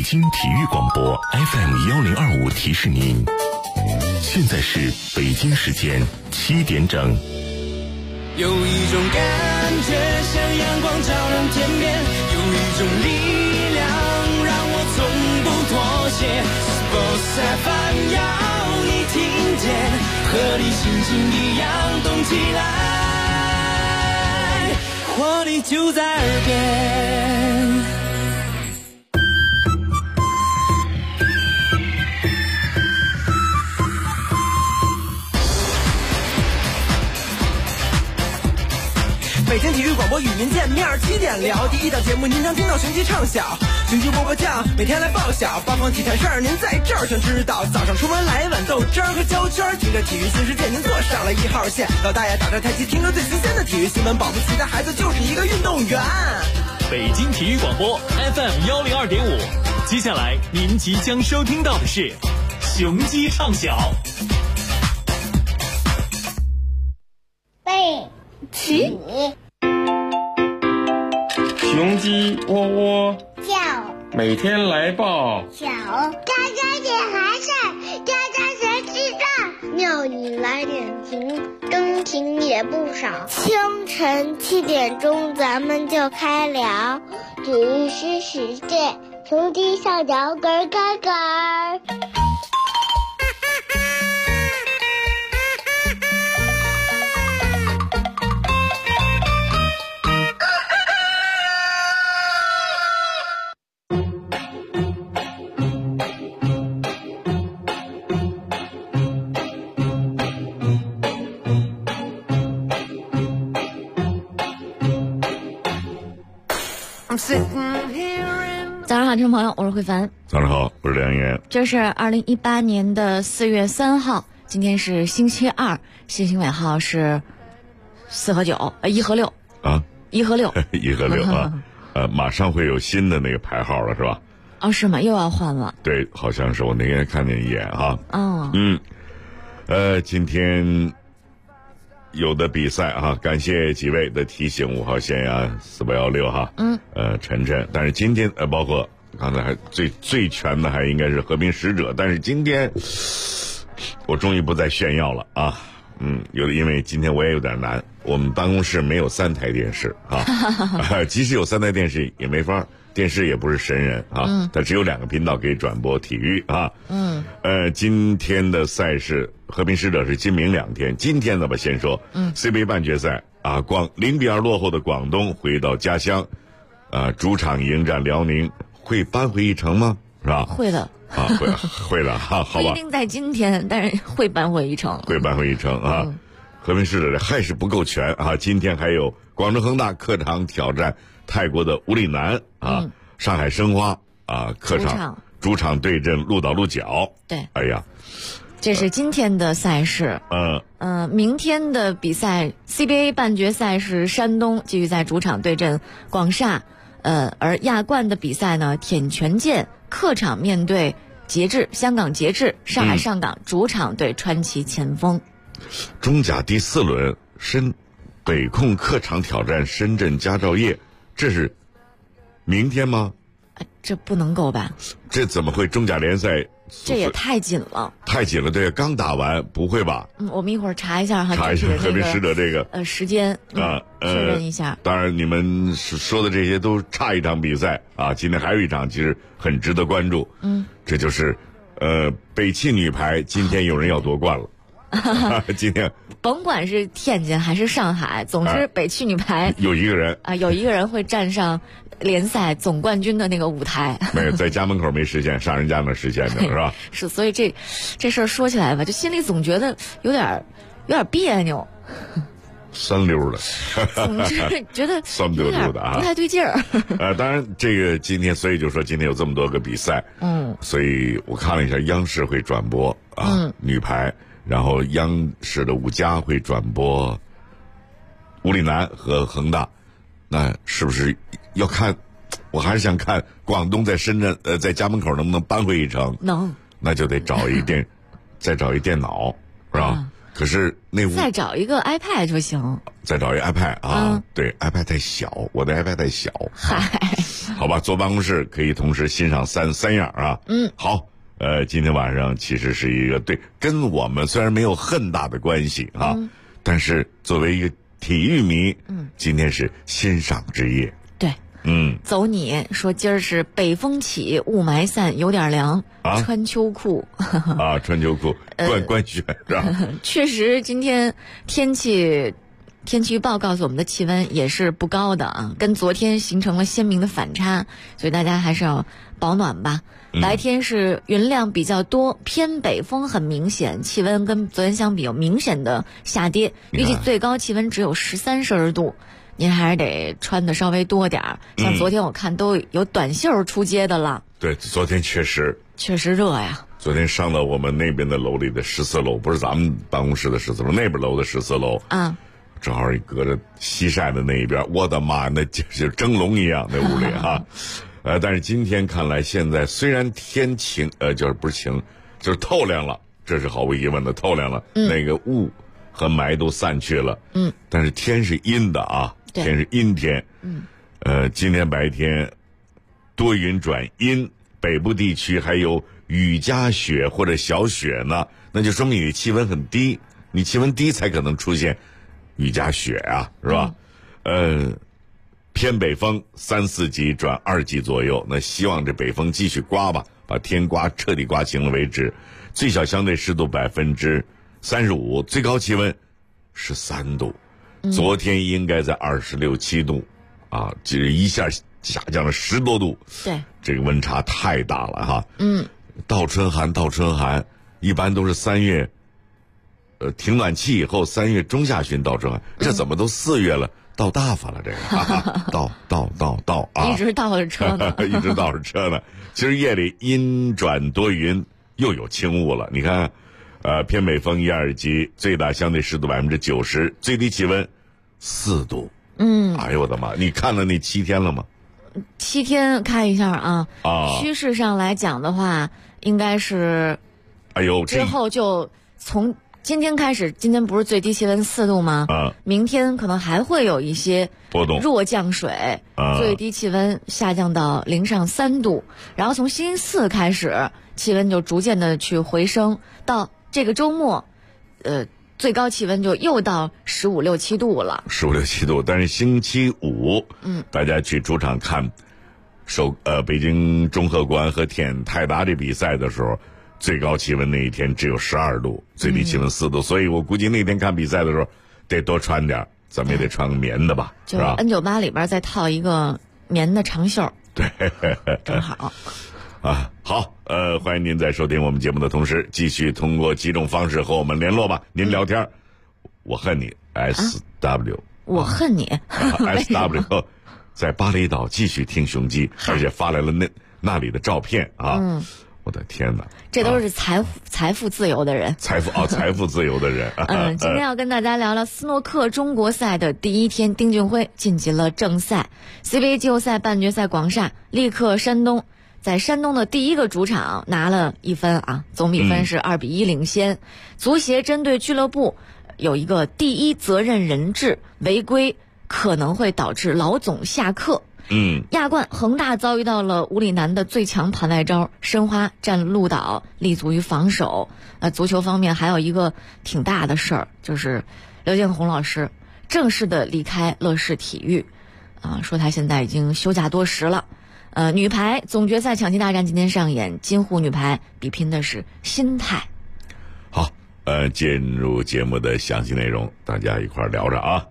京体育广播 FM1025提示您，现在是北京时间7点整。 有一种感觉像阳光照亮天边，有一种力量让我从不妥协。Sports FM 要你听见，和你心情一样动起来，活力就在耳边。 北京体育广播与您见面，7点聊。第一档节目您常听到雄鸡唱晓，雄鸡波波酱每天来报晓，八方体坛事儿您在这儿全知道。早上出门来碗豆汁儿和焦圈，听着体育新世界您坐上了1号线。老大爷打着太极，听着最新鲜的体育新闻，保不齐的孩子就是一个运动员。 北京体育广播 FM102.5，接下来您即将收听到的是雄鸡唱晓。 背起雄鸡窝窝叫， 每天来报小家家点寒晒，家家谁知道？庙里来点情，真情也不少。清晨7点钟，咱们就开聊体育新世界，雄鸡上脚咯咯咯。 早上好，听众朋友，我是慧凡。 早上好，我是梁岩。 这是2018年的4月3号，今天是星期二，星星尾号是4和9， 1和6 啊 ，1和6 1和6啊。马上会有新的那个牌号了，是吧？ 哦，是吗？又要换了？ 对，好像是，我那天看见一眼哈。 哦， 今天有的比赛哈，感谢几位的提醒，5号线呀，4816哈，晨晨，但是今天包括刚才还最全的还应该是和平使者，但是今天我终于不再炫耀了啊，因为今天我也有点难，我们办公室没有3台电视啊，即使有3台电视也没法，电视也不是神人啊，它只有2个频道可以转播体育啊，今天的赛事。和平使者是今明2天，今天呢吧先说，CBA 半决赛啊，0-2落后的广东回到家乡，主场迎战辽宁，会扳回一城吗？是吧？ 会的啊，会的哈，好吧。 不一定在今天，但是会扳回一城。 会扳回一城啊！和平使者还是不够全啊！今天还有广州恒大客场挑战泰国的武里南啊，上海申花啊主场对阵鹿岛鹿角。 对， 哎呀。 这是今天的赛事，明天的比赛 CBA 半决赛是山东继续在主场对阵广厦，而亚冠的比赛呢，铁拳健客场面对香港节制，上海上港主场对川崎前锋。 中甲第4轮，北控客场挑战深圳佳兆业，这是明天吗？ 这不能够吧？ 这怎么会中甲联赛？ 这也太紧了， 太紧了，对，刚打完，不会吧？ 我们一会儿查一下哈， 查一下和平使者这个时间确认一下。 当然，你们说的这些都差一场比赛啊，今天还有一场，其实很值得关注。这就是北汽女排，今天有人要夺冠了。今天甭管是天津还是上海，总之北汽女排有一个人有一个人会站上联赛总冠军的那个舞台。 没有，在家门口没实现，上人家那实现的是吧？ 是，所以这事儿说起来吧，就心里总觉得有点别扭， 酸溜的， 总之觉得酸溜溜的啊， 不太对劲儿。 当然这个今天，所以就说今天有这么多个比赛，所以我看了一下，央视会转播女排。然后央视的5家会转播武里南和恒大，那是不是要看？我还是想看广东在深圳在家门口能不能扳回一城？ 能， 那就得再找一电脑，是吧？可是再找一个 iPad 就行。 再找一个 iPad 啊，对 ，iPad 太小，我的 iPad 太小。 嗨， 好吧，坐办公室可以同时欣赏三样啊。好，今天晚上其实是一个跟我们虽然没有很大的关系啊，但是作为一个体育迷，今天是欣赏之夜。 对。走你说今儿是北风起，雾霾散，有点凉，穿秋裤啊，穿秋裤，官宣是吧？ 确实，今天天气预报告诉我们的气温也是不高的啊，跟昨天形成了鲜明的反差，所以大家还是要保暖吧。白天是云量比较多，偏北风很明显，气温跟昨天相比有明显的下跌，预计最高气温只有13摄氏度。您还是得穿的稍微多点儿，像昨天我看都有短袖出街的了。 对，昨天确实热呀。 昨天上到我们那边的楼里的14楼，不是咱们办公室的14楼，那边楼的14楼啊，正好隔着西晒的那一边，我的妈，那就是蒸笼一样那屋里啊。但是今天看来，现在虽然天晴，就是不是晴，就是透亮了，这是毫无疑问的透亮了，那个雾和霾都散去了，但是天是阴的啊。天是阴天，今天白天多云转阴，北部地区还有雨夹雪或者小雪呢，那就说明你气温很低，你气温低才可能出现雨夹雪啊，是吧？偏北风3、4级转2级左右，那希望这北风继续刮吧，把天彻底刮晴了为止。最小相对湿度35%，最高气温13度。昨天应该在26、7度，啊，这一下下降了10多度。 对， 这个温差太大了哈。倒春寒，一般都是3月，停暖气以后3月中下旬倒春寒，这怎么都4月了，倒大发了这个，倒啊， 一直倒着车呢， 一直倒着车呢。今儿夜里阴转多云，又有轻雾了，你看。偏北风1、2级，最大相对湿度90%，最低气温4度。哎呦我的妈！你看了那7天了吗 ？7天看一下啊。趋势上来讲的话，应该是，之后就从今天开始，今天不是最低气温4度吗？明天可能还会有一些波动， 弱降水，最低气温下降到0上3度，然后从星期4开始，气温就逐渐的去回升到。这个周末，最高气温就又到15、6、7度了。 15、6、7度，但是星期5，大家去主场看，北京中赫馆和舔泰达这比赛的时候，最高气温那一天只有12度，最低气温4度，所以我估计那天看比赛的时候得多穿点，咱们也得穿个棉的吧，是吧？ N98里边再套一个棉的长袖， 对， 正好。 好，欢迎您在收听我们节目的同时，继续通过几种方式和我们联络吧。您聊天，我恨你 SW， 我恨你 SW， 在巴厘岛继续听雄鸡，而且发来了那里的照片啊。我的天哪， 这都是财富自由的人， 财富自由的人。 今天要跟大家聊聊斯诺克中国赛的第一天，丁俊晖晋级了正赛 ，CBA 季后赛半决赛广厦力克山东。在山东的第一个主场拿了1分啊，总比分是2比1领先。足协针对俱乐部有一个第一责任人制，违规可能会导致老总下课。亚冠恒大遭遇到了吴里南的最强盘外招，申花占鹿岛，立足于防守。足球方面还有一个挺大的事儿，就是刘建宏老师正式的离开乐视体育，说他现在已经休假多时了。女排总决赛抢七大战今天上演，金沪女排比拼的是心态。 好，进入节目的详细内容，大家一块聊着啊。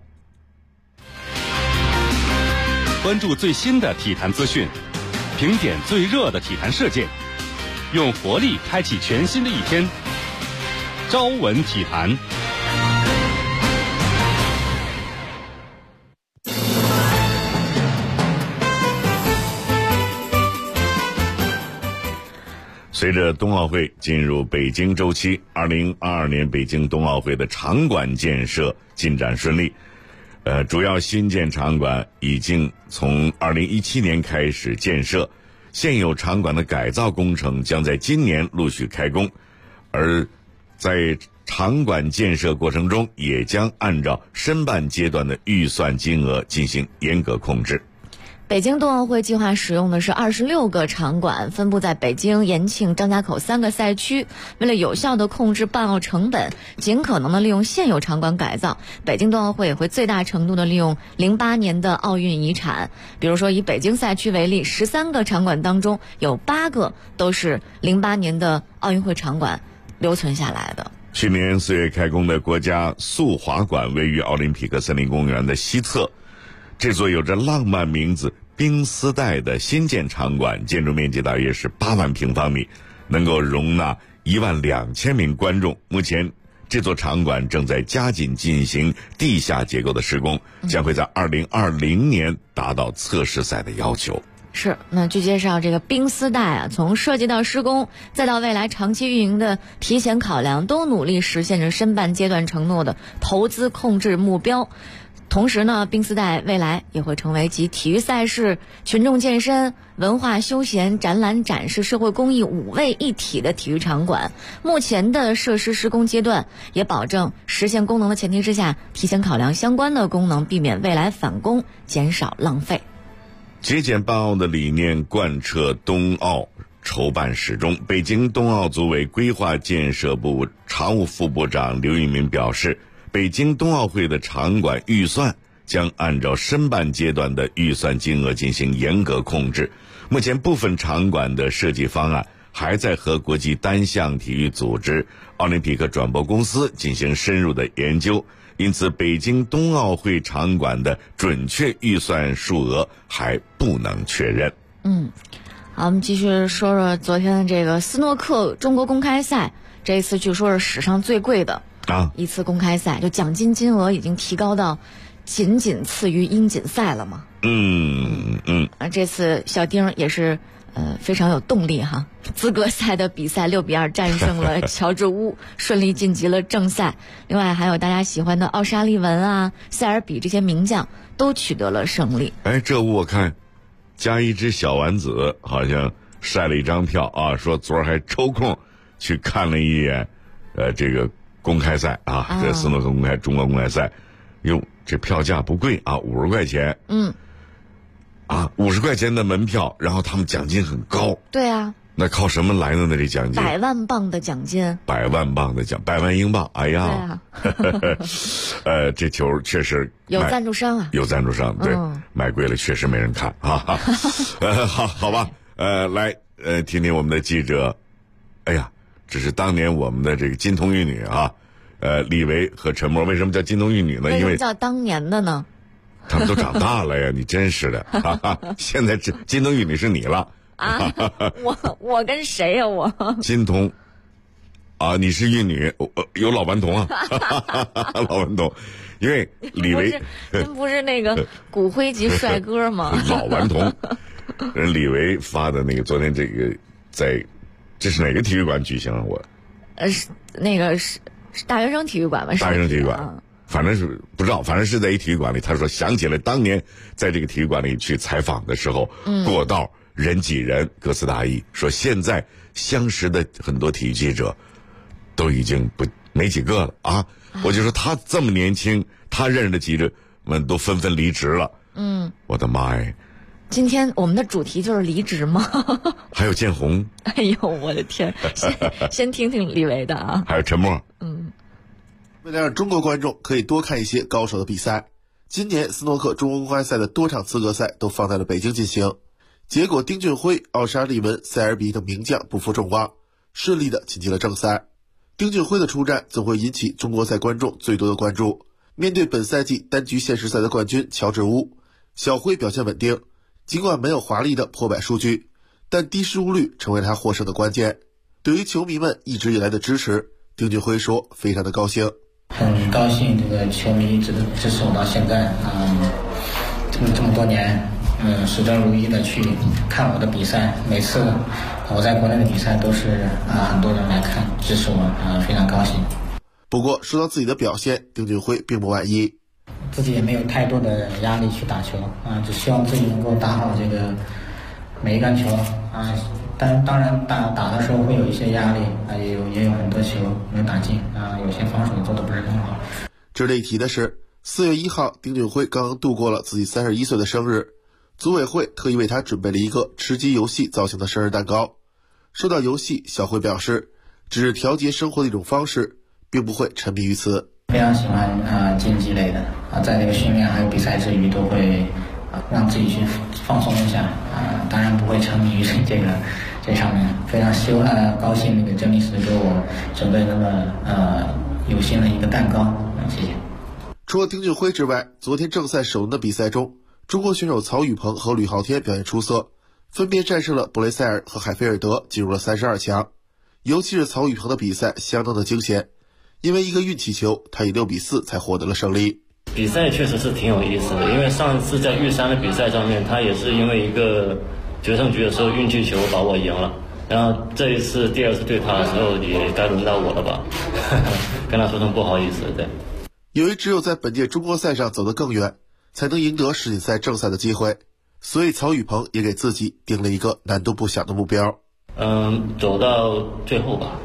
关注最新的体坛资讯，评点最热的体坛事件，用活力开启全新的一天。朝闻体坛。 随着冬奥会进入北京周期，2022年北京冬奥会的场馆建设进展顺利。主要新建场馆已经从2017年开始建设，现有场馆的改造工程将在今年陆续开工，而在场馆建设过程中也将按照申办阶段的预算金额进行严格控制。 北京冬奥会计划使用的是26个场馆，分布在北京、延庆、张家口3个赛区。为了有效地控制办奥成本，尽可能的利用现有场馆改造，北京冬奥会也会最大程度的利用08年的奥运遗产。比如说以北京赛区为例，13个场馆当中有8个都是08年的奥运会场馆留存下来的。 去年4月开工的国家速滑馆位于奥林匹克森林公园的西侧，这座有着浪漫名字冰丝带的新建场馆，建筑面积大约是8万平方米，能够容纳12000名观众。目前这座场馆正在加紧进行地下结构的施工，将会在2020年达到测试赛的要求。 是，那据介绍，这个冰丝带啊，从设计到施工，再到未来长期运营的提前考量，都努力实现着申办阶段承诺的投资控制目标。同时呢，冰丝带未来也会成为集体育赛事、群众健身、文化休闲、展览展示、社会公益5位一体的体育场馆。目前的设施施工阶段也保证实现功能的前提之下，提前考量相关的功能，避免未来返工，减少浪费。 节俭办奥的理念贯彻冬奥筹办始终。北京冬奥组委规划建设部常务副部长刘玉民表示，北京冬奥会的场馆预算将按照申办阶段的预算金额进行严格控制。目前部分场馆的设计方案还在和国际单项体育组织、奥林匹克转播公司进行深入的研究，因此北京冬奥会场馆的准确预算数额还不能确认。 好，我们继续说说昨天的这个斯诺克中国公开赛，这一次据说是史上最贵的一次公开赛，就奖金金额已经提高到仅次于英锦赛了嘛。这次小丁也是非常有动力哈，资格赛的比赛6-2战胜了乔治乌，顺利晋级了正赛。另外还有大家喜欢的奥沙利文啊、塞尔比这些名将都取得了胜利。 这我看加一只小丸子好像晒了一张票啊，说昨儿还抽空去看了一眼这个公开赛啊，这斯诺克中国公开赛，哟，这票价不贵啊，50块钱。50块钱的门票，然后他们奖金很高。 对啊， 那靠什么来的呢？这奖金 100万镑的奖金 ，100万镑的100万英镑。哎呀，这球确实有赞助商啊， 有赞助商，对，买贵了确实没人看啊。好吧，来听听我们的记者。哎呀，这是当年我们的这个金童玉女啊，李维和陈默。为什么叫金童玉女呢？ 为什么叫当年的呢？ 他们都长大了呀，你真是的。现在金童玉女是你了啊！我跟谁呀？我金童啊，你是玉女，有老顽童啊，老顽童。因为李维真不是那个骨灰级帅哥吗？ 老顽童。人李维发的那个昨天这个这是哪个体育馆举行啊？ 那个是大学生体育馆吧？ 大学生体育馆。反正是不知道，反正是在一体育馆里。他说想起来当年在这个体育馆里去采访的时候，过道人挤人，歌词大意。说现在相识的很多体育记者都已经没几个了啊！我就说他这么年轻，他认识的记者们都纷纷离职了。我的妈呀！ 今天我们的主题就是离职吗？ 还有建宏。 哎呦，我的天！先听听李维的啊。 还有陈默。 为了让中国观众可以多看一些高手的比赛，今年斯诺克中国公开赛的多场资格赛都放在了北京进行。结果丁俊晖、奥沙利文、塞尔比等名将不负众望，顺利的晋级了正赛。丁俊晖的出战总会引起中国赛观众最多的关注。面对本赛季单局限时赛的冠军乔治乌，小晖表现稳定，尽管没有华丽的破百数据，但低失误率成为了他获胜的关键。对于球迷们一直以来的支持，丁俊晖说非常的高兴。 很高兴这个球迷一直支持我到现在，这么多年，始终如一的去看我的比赛。每次我在国内的比赛都是很多人来看支持我，非常高兴。 不过说到自己的表现，丁俊晖并不满意， 自己也没有太多的压力去打球只希望自己能够打好这个每一杆球但当然打的时候会有一些压力也有很多球没有打进有些防守做的不是很好。 值得一提的是，4月1号，丁俊晖刚刚度过了自己31岁的生日， 组委会特意为他准备了一个吃鸡游戏造型的生日蛋糕。说到游戏，小辉表示，只是调节生活的一种方式，并不会沉迷于此。 非常喜欢竞技类的在这个训练还有比赛之余，都会让自己去放松一下当然不会沉迷于这上面。非常高兴那个郑律师给我准备那么有心的一个蛋糕，谢谢。 除了丁俊晖之外，昨天正赛首轮的比赛中，中国选手曹宇鹏和吕昊天表现出色，分别战胜了布雷塞尔和海菲尔德，进入了32强。尤其是曹宇鹏的比赛相当的惊险，因为一个运气球，他以6比4才获得了胜利。 比赛确实是挺有意思的，因为上次在玉山的比赛上面，他也是因为一个决胜局的时候运气球把我赢了，然后这一次第二次对他的时候也该轮到我了吧跟他说声不好意思。对， 由于只有在本届中国赛上走得更远，才能赢得世锦赛正赛的机会，所以曹宇鹏也给自己定了一个难度不小的目标。 走到最后吧。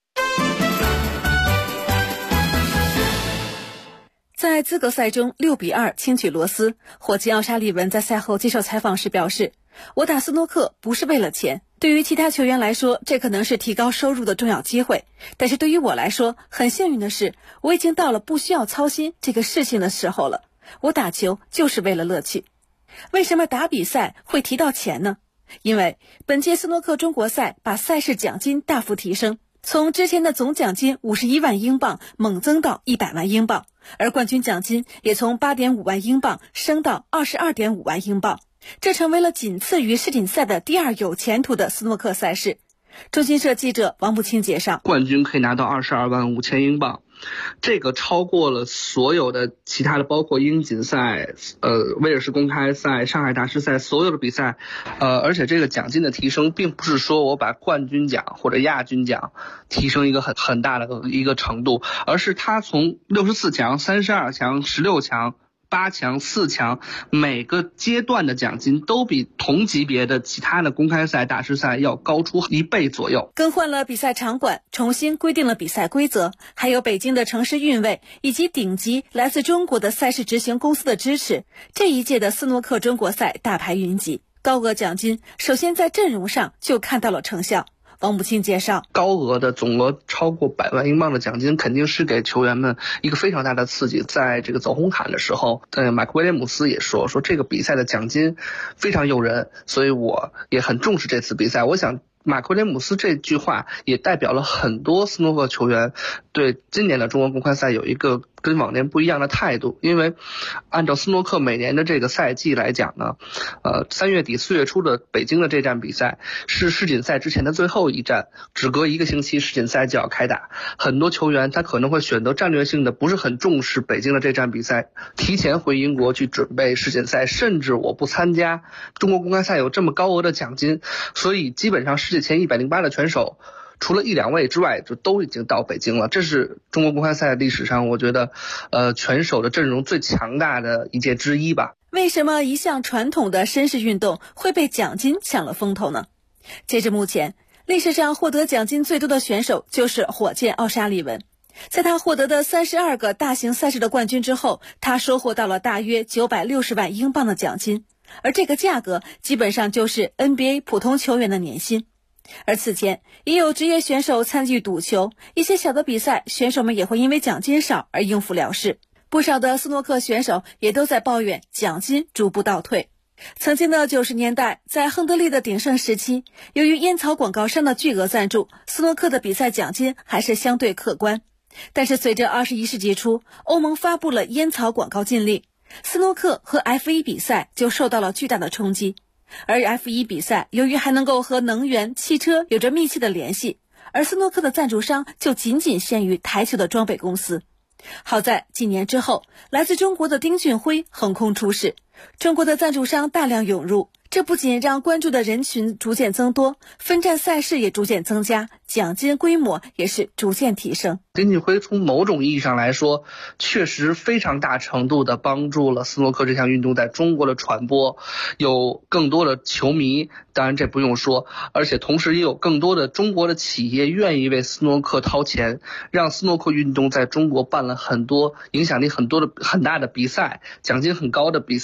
在资格赛中6比2轻取罗斯，火鸡奥沙利文在赛后接受采访时表示，我打斯诺克不是为了钱，对于其他球员来说，这可能是提高收入的重要机会，但是对于我来说，很幸运的是，我已经到了不需要操心这个事情的时候了。我打球就是为了乐趣。为什么打比赛会提到钱呢？因为本届斯诺克中国赛把赛事奖金大幅提升，从之前的总奖金51万英镑猛增到100万英镑，而冠军奖金也从8.5万英镑升到22.5万英镑，这成为了仅次于世锦赛的第二有前途的斯诺克赛事。中新社记者王步清介绍， 冠军可以拿到22万5千英镑，这个超过了所有的其他的，包括英锦赛、威尔士公开赛、上海大师赛所有的比赛，而且这个奖金的提升，并不是说我把冠军奖或者亚军奖提升一个很大的一个程度，而是它从64强、32强、16强。8强、4强，每个阶段的奖金都比同级别的其他的公开赛、大师赛要高出1倍左右。 更换了比赛场馆，重新规定了比赛规则，还有北京的城市运卫以及顶级来自中国的赛事执行公司的支持，这一届的斯诺克中国赛大牌云集，高额奖金首先在阵容上就看到了成效。王步清介绍， 高额的总额超过100万英镑的奖金肯定是给球员们一个非常大的刺激。在这个走红毯的时候，马克威廉姆斯也说这个比赛的奖金非常诱人，所以我也很重视这次比赛。我想马克威廉姆斯这句话也代表了很多斯诺克球员对今年的中国公开赛有一个跟往年不一样的态度。因为按照斯诺克每年的这个赛季来讲呢，3月底4月初的北京的这站比赛是世锦赛之前的最后一站，只隔1个星期世锦赛就要开打。很多球员他可能会选择战略性的不是很重视北京的这站比赛，提前回英国去准备世锦赛，甚至我不参加中国公开赛有这么高额的奖金，所以基本上世界前108的拳手除了1-2位之外就都已经到北京了。这是中国公开赛历史上我觉得拳手的阵容最强大的一届之一吧。 为什么一项传统的绅士运动会被奖金抢了风头呢？截至目前，历史上获得奖金最多的选手就是火箭奥沙利文。在他获得的32个大型赛事的冠军之后，他收获到了大约960万英镑的奖金，而这个价格基本上就是 NBA 普通球员的年薪。而此前也有职业选手参与赌球，一些小的比赛选手们也会因为奖金少而应付了事。不少的斯诺克选手也都在抱怨奖金逐步倒退。曾经的90年代，在亨德利的鼎盛时期，由于烟草广告商的巨额赞助，斯诺克的比赛奖金还是相对可观。但是随着21世纪初欧盟发布了烟草广告禁令，斯诺克和 F1 比赛就受到了巨大的冲击。而 F1 比赛由于还能够和能源、汽车有着密切的联系，而斯诺克的赞助商就仅仅限于台球的装备公司。好在几年之后，来自中国的丁俊晖横空出世，中国的赞助商大量涌入，这不仅让关注的人群逐渐增多，分站赛事也逐渐增加，奖金规模也是逐渐提升。 丁俊晖从某种意义上来说，确实非常大程度的帮助了斯诺克这项运动在中国的传播，有更多的球迷，当然这不用说，而且同时也有更多的中国的企业愿意为斯诺克掏钱，让斯诺克运动在中国办了很多影响力很大的比赛，奖金很高的比赛。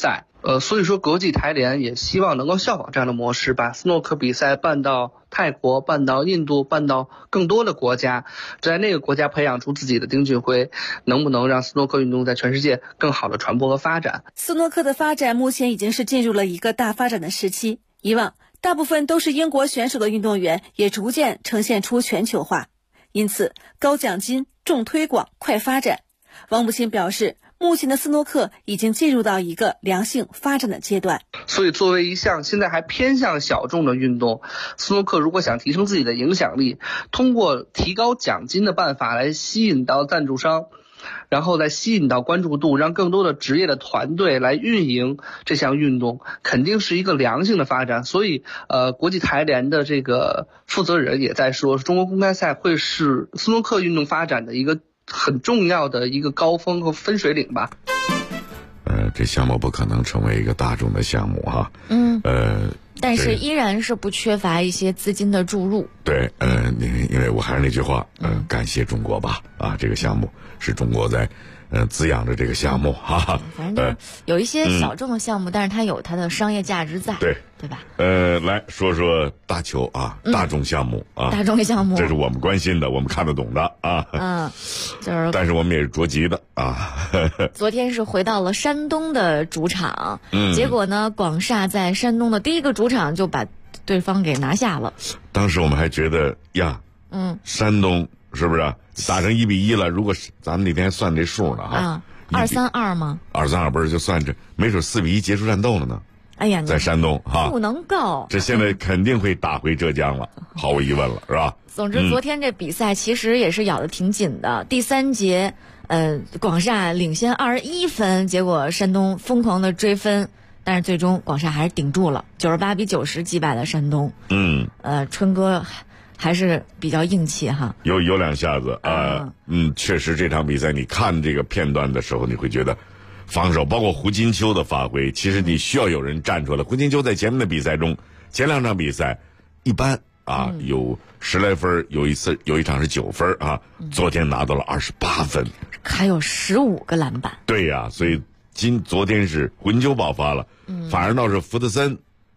所以说国际台联也希望能够效仿这样的模式，把斯诺克比赛办到泰国、办到印度、办到更多的国家，在那个国家培养出自己的丁俊晖，能不能让斯诺克运动在全世界更好的传播和发展？ 斯诺克的发展目前已经是进入了一个大发展的时期，以往大部分都是英国选手的运动员也逐渐呈现出全球化，因此高奖金、重推广、快发展。王母亲表示，目前的斯诺克已经进入到一个良性发展的阶段， 所以作为一项现在还偏向小众的运动，斯诺克如果想提升自己的影响力，通过提高奖金的办法来吸引到赞助商，然后再吸引到关注度，让更多的职业的团队来运营这项运动，肯定是一个良性的发展。所以国际台联的这个负责人也在说，中国公开赛会是斯诺克运动发展的一个很重要的一个高峰和分水岭吧。 这项目不可能成为一个大众的项目哈。 但是依然是不缺乏一些资金的注入。 对，因为我还是那句话，感谢中国吧，啊，这个项目是中国在滋养着这个项目哈。 反正有一些小众的项目，但是它有它的商业价值在，对吧？ 来说说大球啊，大众项目啊， 大众项目， 这是我们关心的，我们看得懂的啊。就是，但是我们也是着急的啊。 昨天是回到了山东的主场，结果呢，广厦在山东的第一个主场就把对方给拿下了。 当时我们还觉得呀，山东是不是打成1-1了？如果咱们那天算这数呢哈 ，2-3-2吗 ？2-3-2不是就算这，没准4-1结束战斗了呢。 哎呀， 在山东哈， 不能够， 这现在肯定会打回浙江了，毫无疑问了，是吧？ 总之，昨天这比赛其实也是咬得挺紧的。第3节，广厦领先21分，结果山东疯狂的追分，但是最终广厦还是顶住了，98-90击败了山东。春哥还是比较硬气哈， 有两下子啊，确实这场比赛你看这个片段的时候，你会觉得。防守包括胡金秋的发挥，其实你需要有人站出来。胡金秋在前面的比赛中，前2场比赛一般啊，有10来分，有一场是9分啊，昨天拿到了28分， 还有15个篮板。 对呀，所以昨天是胡金秋爆发了，反而倒是福特森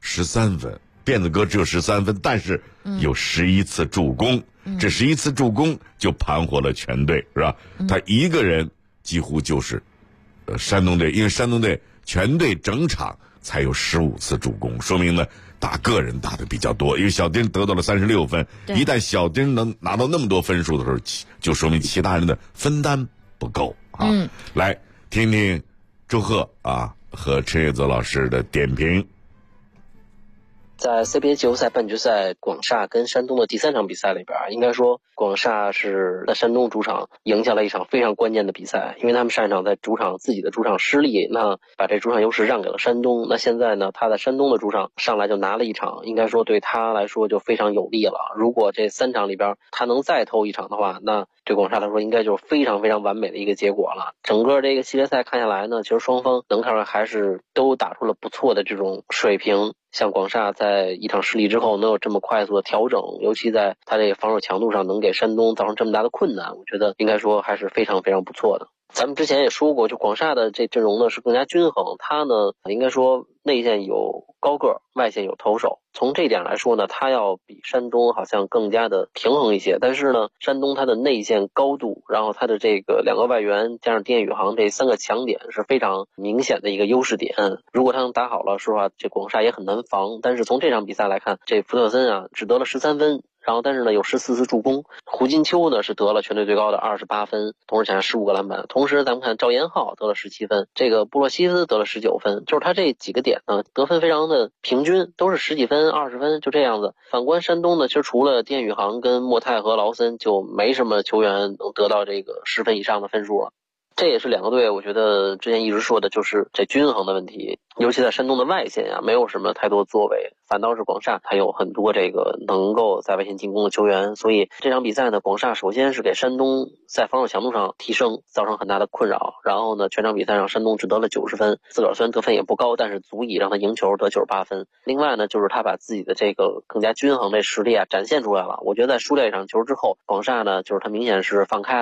13分，辫子哥只有13分，但是有11次助攻，这11次助攻就盘活了全队，是吧？他一个人几乎就是。山东队，因为山东队全队整场才有15次助攻，说明呢打个人打的比较多。因为小丁得到了36分，一旦小丁能拿到那么多分数的时候，就说明其他人的分担不够啊。来听听周贺啊和陈叶泽老师的点评。 在 CBA 季后赛半决赛，广厦跟山东的第3场比赛里边，应该说广厦是在山东主场赢下了一场非常关键的比赛，因为他们上一场在自己的主场失利，那把这主场优势让给了山东。那现在呢，他在山东的主场上来就拿了一场，应该说对他来说就非常有利了。如果这3场里边他能再偷一场的话，那对广厦来说应该就是非常非常完美的一个结果了。整个这个系列赛看下来呢，其实双方能看出来还是都打出了不错的这种水平。像广厦在一场失利之后能有这么快速的调整，尤其在他这个防守强度上能给山东造成这么大的困难，我觉得应该说还是非常非常不错的。咱们之前也说过，就广厦的这阵容呢是更加均衡，他呢应该说内线有高个，外线有投手，从这一点来说呢，他要比山东好像更加的平衡一些。但是呢，山东他的内线高度，然后他的这个2个外援加上丁宇航这3个强点是非常明显的一个优势点。如果他能打好了，说实话，这广厦也很难防。但是从这场比赛来看，这福特森啊只得了13分。然后，但是呢，有14次助攻。胡金秋呢是得了全队最高的28分，同时抢下15个篮板。同时，咱们看赵延浩得了17分，这个布洛西斯得了19分，就是他这几个点呢得分非常的平均，都是10几分、20分，就这样子。反观山东呢，其实除了丁宇航跟莫泰和劳森，就没什么球员能得到这个10分以上的分数了。这也是2个队，我觉得之前一直说的就是这均衡的问题，尤其在山东的外线啊，没有什么太多作为，反倒是广厦还有很多这个能够在外线进攻的球员，所以这场比赛呢，广厦首先是给山东在防守强度上提升造成很大的困扰，然后呢，全场比赛上山东只得了90分，自个儿虽然得分也不高，但是足以让他赢球得98分。另外呢，就是他把自己的这个更加均衡的实力啊展现出来了。我觉得在输掉一场球之后，广厦呢，就是他明显是放开了。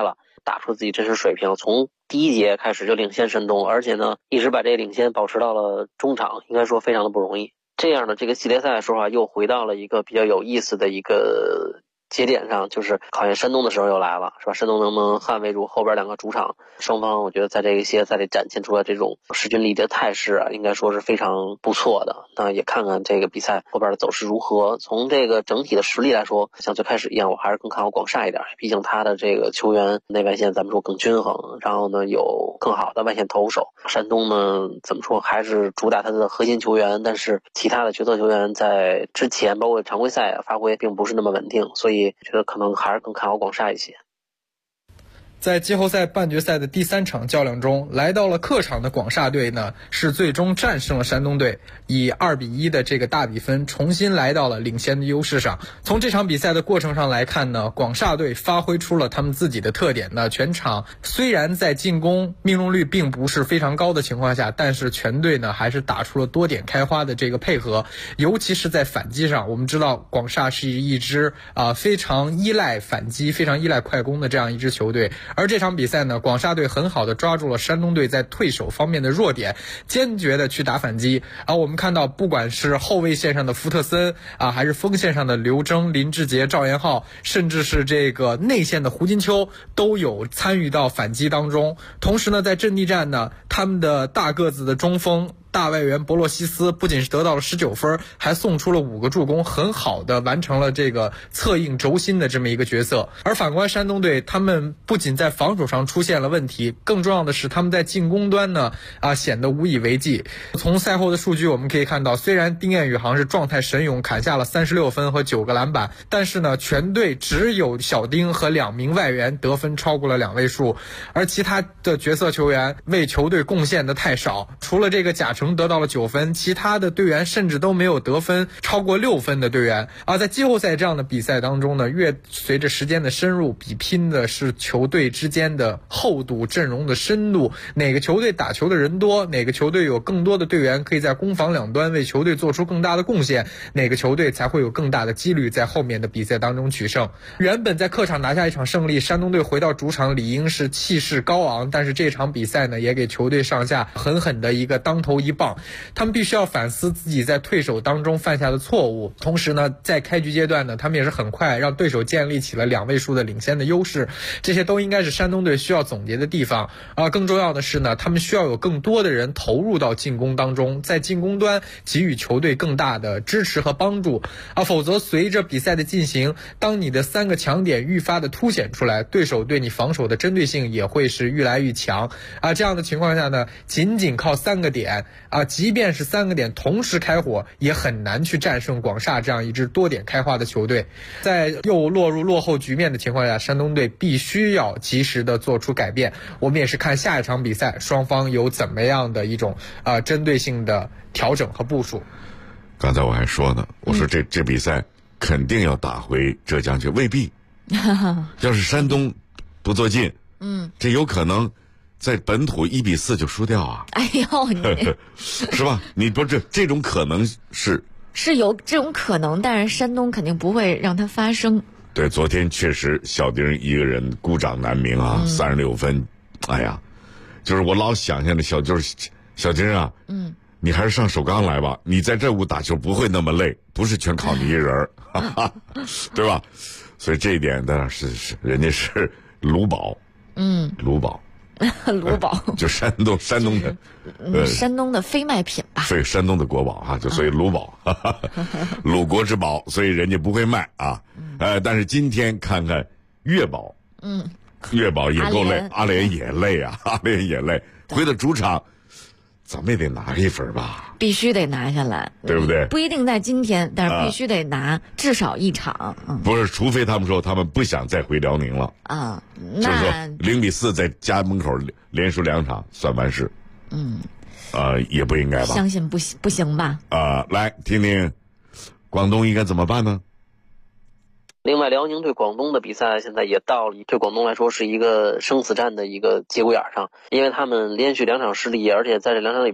打出自己真实水平，从第一节开始就领先山东，而且呢一直把这个领先保持到了中场，应该说非常的不容易。这样的这个系列赛说实话又回到了一个比较有意思的一个节点上，就是考验山东的时候又来了，是吧？山东能不能捍卫住后边2个主场？双方我觉得在这个系列赛里展现出了这种势均力敌的态势啊，应该说是非常不错的。那也看看这个比赛后边的走势如何。从这个整体的实力来说，像最开始一样，我还是更看好广厦一点，毕竟他的这个球员内外线咱们说更均衡，然后呢有更好的外线投手。山东呢怎么说还是主打他的核心球员，但是其他的角色球员在之前包括常规赛发挥并不是那么稳定，所以觉得可能还是更看好广厦一些。 在季后赛半决赛的第3场较量中，来到了客场的广厦队呢，是最终战胜了山东队，以2-1的这个大比分重新来到了领先的优势上。从这场比赛的过程上来看呢，广厦队发挥出了他们自己的特点呢。全场虽然在进攻命中率并不是非常高的情况下，但是全队呢还是打出了多点开花的这个配合，尤其是在反击上。我们知道广厦是一支非常依赖反击、非常依赖快攻的这样一支球队。而这场比赛呢，广厦队很好的抓住了山东队在退守方面的弱点，坚决的去打反击。我们看到不管是后卫线上的福特森还是锋线上的刘铮、林志杰、赵彦浩，甚至是这个内线的胡金秋，都有参与到反击当中。同时呢，在阵地战呢，他们的大个子的中锋大外援博洛西斯不仅是得到了19分，还送出了5个助攻，很好的完成了这个策应轴心的这么一个角色。而反观山东队，他们不仅在防守上出现了问题，更重要的是他们在进攻端呢显得无以为继。从赛后的数据我们可以看到，虽然丁彦雨航是状态神勇，砍下了36分和9个篮板，但是呢全队只有小丁和2名外援得分超过了2位数，而其他的角色球员为球队贡献的太少。除了这个贾成得到了9分，其他的队员甚至都没有得分超过6分的队员在季后赛这样的比赛当中呢，越随着时间的深入，比拼的是球队之间的厚度、阵容的深度，哪个球队打球的人多，哪个球队有更多的队员可以在攻防两端为球队做出更大的贡献，哪个球队才会有更大的几率在后面的比赛当中取胜。原本在客场拿下一场胜利，山东队回到主场理应是气势高昂，但是这场比赛呢，也给球队上下狠狠的一个当头一棒。他们必须要反思自己在退守当中犯下的错误，同时呢，在开局阶段呢，他们也是很快让对手建立起了2位数的领先的优势，这些都应该是山东队需要总结的地方。更重要的是呢，他们需要有更多的人投入到进攻当中，在进攻端给予球队更大的支持和帮助否则随着比赛的进行，当你的3个强点愈发的凸显出来，对手对你防守的针对性也会是愈来愈强这样的情况下呢，仅仅靠3个点即便是3个点同时开火，也很难去战胜广厦这样一支多点开花的球队。在又落入落后局面的情况下，山东队必须要及时的做出改变。我们也是看下一场比赛双方有怎么样的一种针对性的调整和部署。 刚才我还说呢，我说这比赛肯定要打回浙江去，未必要是山东不做劲这有可能在本土1-4就输掉哎呦你是吧？你不是这种可能是有这种可能，但是山东肯定不会让它发生。 对，昨天确实小丁一个人孤掌难鸣36分，哎呀，就是我老想象的小丁你还是上首钢来吧，你在这屋打球不会那么累，不是全靠你一人对吧？所以这一点当然是人家是卢宝卢宝就山东的山东的非卖品吧， 所以山东的国宝就所以卢宝鲁国之宝，所以人家不会卖但是今天看看月宝月宝也够累，阿联也累阿联也累，回到主场咱们也得拿1分吧， 必须得拿下来， 对不对？ 不一定在今天，但是必须得拿至少1场不是，除非他们说他们不想再回辽宁了就是说0-4在家门口连输2场算完事也不应该吧， 相信不行吧来听听广东应该怎么办呢？ 另外，辽宁对广东的比赛现在也到了对广东来说是一个生死战的一个节骨眼上，因为他们连续2场失利，而且在这2场里边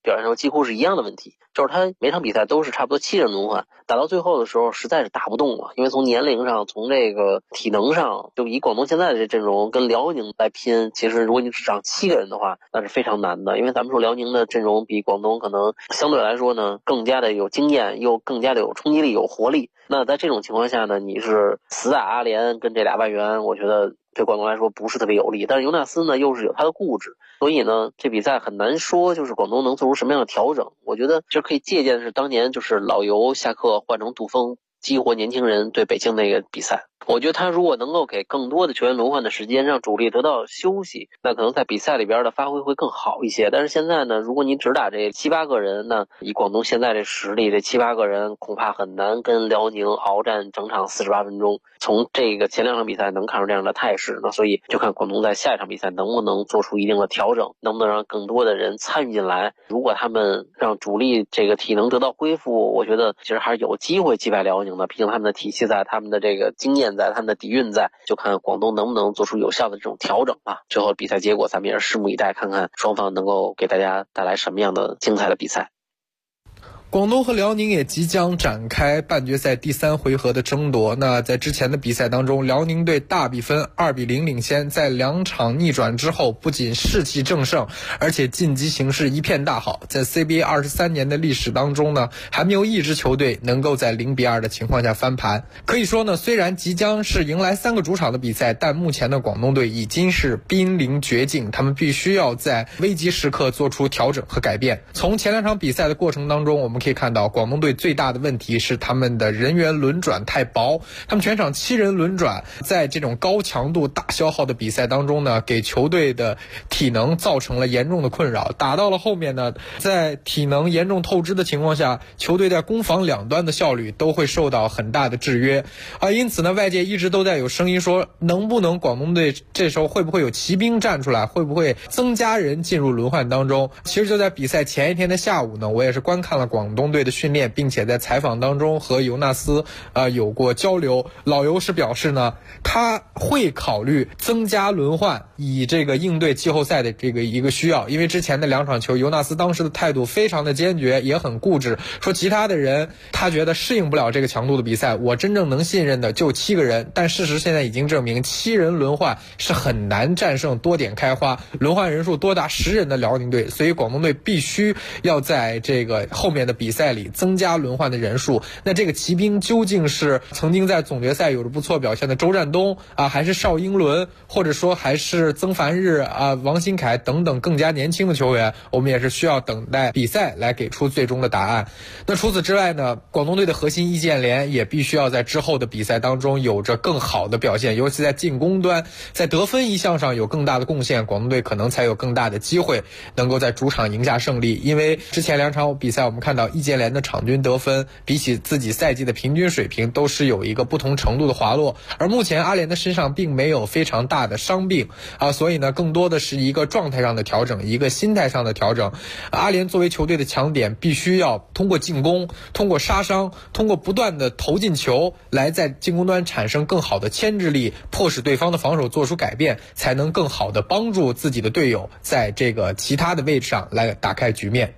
表现出几乎是一样的问题，就是他每场比赛都是差不多7人轮换，打到最后的时候实在是打不动了，因为从年龄上，从这个体能上，就以广东现在的这阵容跟辽宁来拼，其实如果你只上7个人的话，那是非常难的。因为咱们说辽宁的阵容比广东可能相对来说呢更加的有经验，又更加的有冲击力、有活力。那在这种情况下呢，你是死打阿联跟这俩外援，我觉得对广东来说不是特别有利。但是尤纳斯呢又是有他的固执，所以呢这比赛很难说就是广东能做出什么样的调整。我觉得就可以借鉴的是当年就是老尤下课换成杜锋激活年轻人对北京那个比赛。我觉得他如果能够给更多的球员轮换的时间，让主力得到休息，那可能在比赛里边的发挥会更好一些。但是现在呢，如果你只打这7、8个人呢，以广东现在这实力，这7、8个人恐怕很难跟辽宁鏖战整场48分钟。从这个前2场比赛能看出这样的态势，那所以就看广东在下一场比赛能不能做出一定的调整，能不能让更多的人参与进来。如果他们让主力这个体能得到恢复，我觉得其实还是有机会击败辽宁的，毕竟他们的体系在，他们的这个经验在，他们的底蕴在，就看广东能不能做出有效的这种调整吧。最后比赛结果咱们也是拭目以待，看看双方能够给大家带来什么样的精彩的比赛。 广东和辽宁也即将展开半决赛第3回合的争夺。那在之前的比赛当中，辽宁队大比分2-0领先，在2场逆转之后，不仅士气正盛，而且晋级形势一片大好。在 CBA 23年的历史当中呢，还没有一支球队能够在0-2的情况下翻盘。可以说呢，虽然即将是迎来3个主场的比赛，但目前的广东队已经是濒临绝境，他们必须要在危急时刻做出调整和改变。从前2场比赛的过程当中，我们可以看到广东队最大的问题是他们的人员轮转太薄，他们全场7人轮转，在这种高强度大消耗的比赛当中呢，给球队的体能造成了严重的困扰。打到了后面呢，在体能严重透支的情况下，球队在攻防两端的效率都会受到很大的制约因此呢，外界一直都在有声音说，能不能广东队这时候会不会有骑兵站出来，会不会增加人进入轮换当中。其实就在比赛前一天的下午呢，我也是观看了广东队的训练，并且在采访当中和尤纳斯有过交流。老尤是表示呢，他会考虑增加轮换，以这个应对季后赛的这个一个需要。因为之前的2场球，尤纳斯当时的态度非常的坚决，也很固执，说其他的人他觉得适应不了这个强度的比赛，我真正能信任的就7个人。但事实现在已经证明，7人轮换是很难战胜多点开花，轮换人数多达10人的辽宁队，所以广东队必须要在这个后面的比赛里增加轮换的人数。那这个骑兵究竟是曾经在总决赛有着不错表现的周占东还是邵英伦，或者说还是曾凡日王新凯等等更加年轻的球员，我们也是需要等待比赛来给出最终的答案。那除此之外呢，广东队的核心易建联也必须要在之后的比赛当中有着更好的表现，尤其在进攻端，在得分一项上有更大的贡献，广东队可能才有更大的机会能够在主场赢下胜利。因为之前2场比赛我们看到易建联的场均得分比起自己赛季的平均水平都是有一个不同程度的滑落，而目前阿联的身上并没有非常大的伤病所以呢，更多的是一个状态上的调整，一个心态上的调整。阿联作为球队的强点，必须要通过进攻，通过杀伤，通过不断的投进球，来在进攻端产生更好的牵制力，迫使对方的防守做出改变，才能更好的帮助自己的队友在这个其他的位置上来打开局面。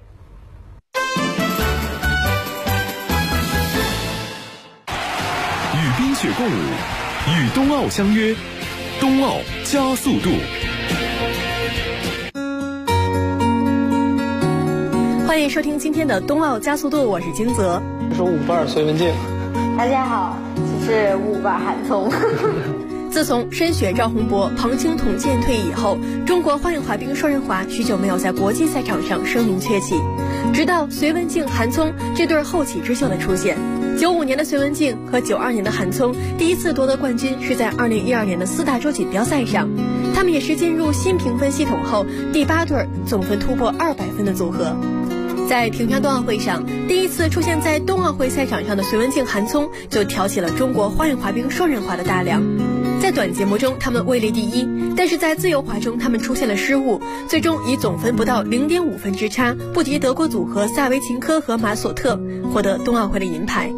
与冰雪共舞，与冬奥相约，冬奥加速度。 欢迎收听今天的冬奥加速度，我是金泽。 我是舞伴隋文静。 大家好，我是舞伴韩聪。 自从申雪、赵宏博、庞清统剑退役以后，中国花样滑冰双人滑许久没有在国际赛场上声名鹊起，直到隋文静、韩聪这对后起之秀的出现。95年的隋文静和92年的韩聪第一次夺得冠军是在2012年的4大洲锦标赛上，他们也是进入新评分系统后第8对总分突破200分的组合。在平昌冬奥会上，第一次出现在冬奥会赛场上的隋文静、韩聪就挑起了中国花样滑冰双人滑的大梁。在短节目中他们位列第一，但是在自由滑中他们出现了失误，最终以总分不到0.5分之差不敌德国组合萨维琴科和马索特，获得冬奥会的银牌。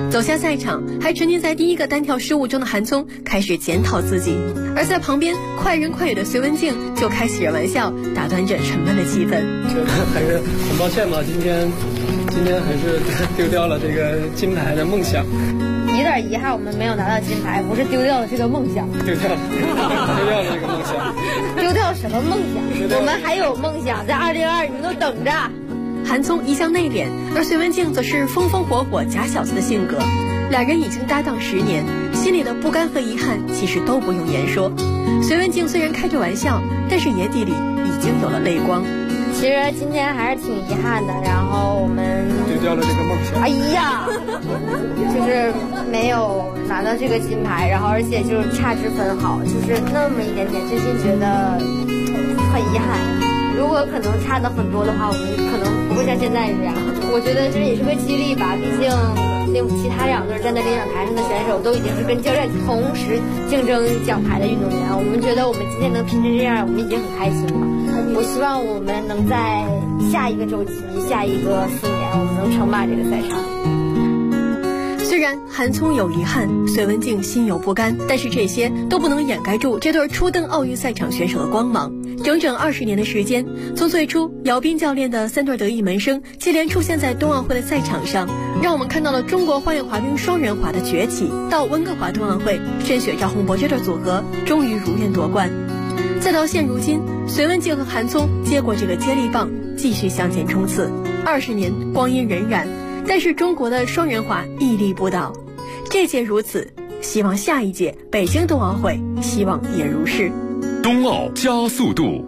走下赛场，还沉浸在第一个单跳失误中的韩聪开始检讨自己，而在旁边快人快语的隋文静就开起了玩笑，打断着沉闷的气氛。 还是很抱歉吧，今天还是丢掉了这个金牌的梦想。 有点遗憾，我们没有拿到金牌，不是丢掉了这个梦想， 丢掉了这个梦想， 丢掉什么梦想？我们还有梦想，在2022你们都等着。 韩聪一向内敛，而隋文静则是风风火火假小子的性格。两人已经搭档10年，心里的不甘和遗憾其实都不用言说。隋文静虽然开着玩笑，但是眼底里已经有了泪光。 其实今天还是挺遗憾的，然后我们丢掉了这个梦想。 哎呀，就是没有拿到这个金牌，然后而且就是差之分毫，就是那么一点点，真心觉得很遗憾。如果可能差的很多的话，我们可能不会像现在这样。我觉得这也是个激励吧，毕竟其他2对站在领奖台上的选手都已经是跟教练同时竞争奖牌的运动员，我们觉得我们今天能拼成这样，我们已经很开心了。我希望我们能在下一个周期、下一个4年，我们能称霸这个赛场。 虽然韩聪有遗憾，隋文静心有不甘，但是这些都不能掩盖住这对初登奥运赛场选手的光芒。整整20年的时间，从最初姚斌教练的3对得意门生接连出现在冬奥会的赛场上，让我们看到了中国花样滑冰双人滑的崛起，到温哥华冬奥会，申雪、赵宏博这对组合终于如愿夺冠，再到现如今，隋文静和韩聪接过这个接力棒，继续向前冲刺。20年光阴荏苒，但是中国的双人滑屹立不倒。这届如此，希望下一届北京冬奥会，希望也如是。 冬奥加速度。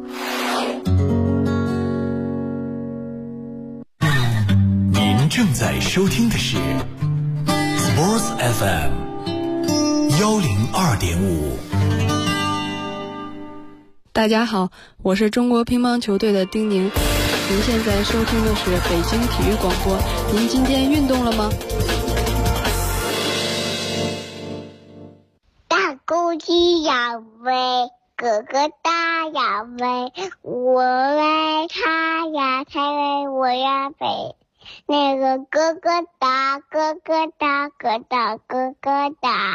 您正在收听的是 Sports FM 102.5。 大家好，我是中国乒乓球队的丁宁。您现在收听的是北京体育广播。您今天运动了吗？ 大公鸡要飞，哥哥大要飞，我来它呀，它来我呀飞。那个哥哥大，哥哥大，哥大哥哥大。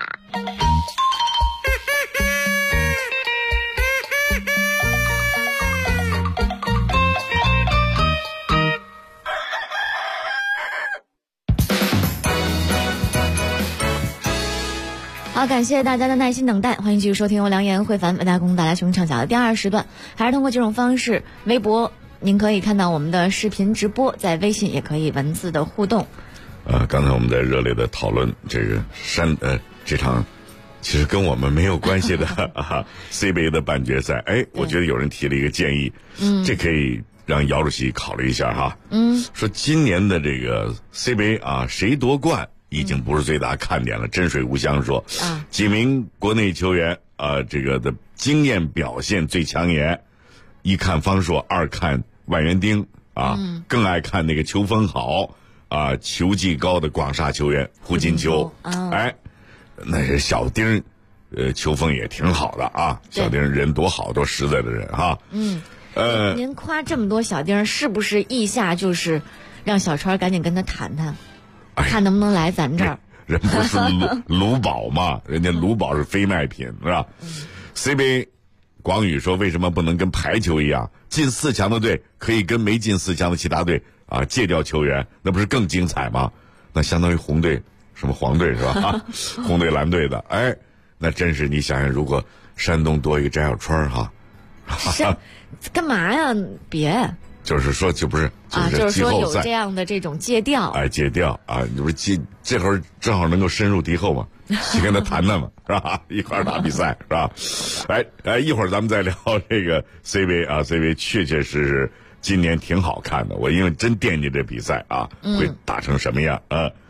好，感谢大家的耐心等待，欢迎继续收听由梁岩、慧凡为大家共同带来雄畅讲的第2时段，还是通过这种方式，微博您可以看到我们的视频直播，在微信也可以文字的互动。 刚才我们在热烈的讨论这个这场其实跟我们没有关系的CBA 的半决赛，我觉得有人提了一个建议，这可以让姚主席考虑一下哈。说今年的这个 CBA 谁夺冠已经不是最大看点了，真水无香说几名国内球员这个的经验表现最抢眼，一看方硕，二看万元丁更爱看那个球风好球技高的广厦球员胡金秋，那是小丁球风也挺好的小丁人多好，多实在的人哈。 您夸这么多小丁，是不是意下就是让小川赶紧跟他谈谈，看能不能来咱这儿？ 人不是卢宝吗？人家卢宝是非卖品，是吧？CBA 广宇说，为什么不能跟排球一样，进4强的队可以跟没进4强的其他队借调球员，那不是更精彩吗？那相当于红队什么黄队是吧？红队蓝队的，那真是你想想，如果山东多一个翟小川干嘛呀？别。 就是说，就是说有这样的这种借调， 借调你不是这会儿正好能够深入敌后嘛，去跟他谈谈嘛，是吧？一块儿打比赛是吧？一会儿咱们再聊这个 CBA 确确实实今年挺好看的，我因为真惦记这比赛会打成什么样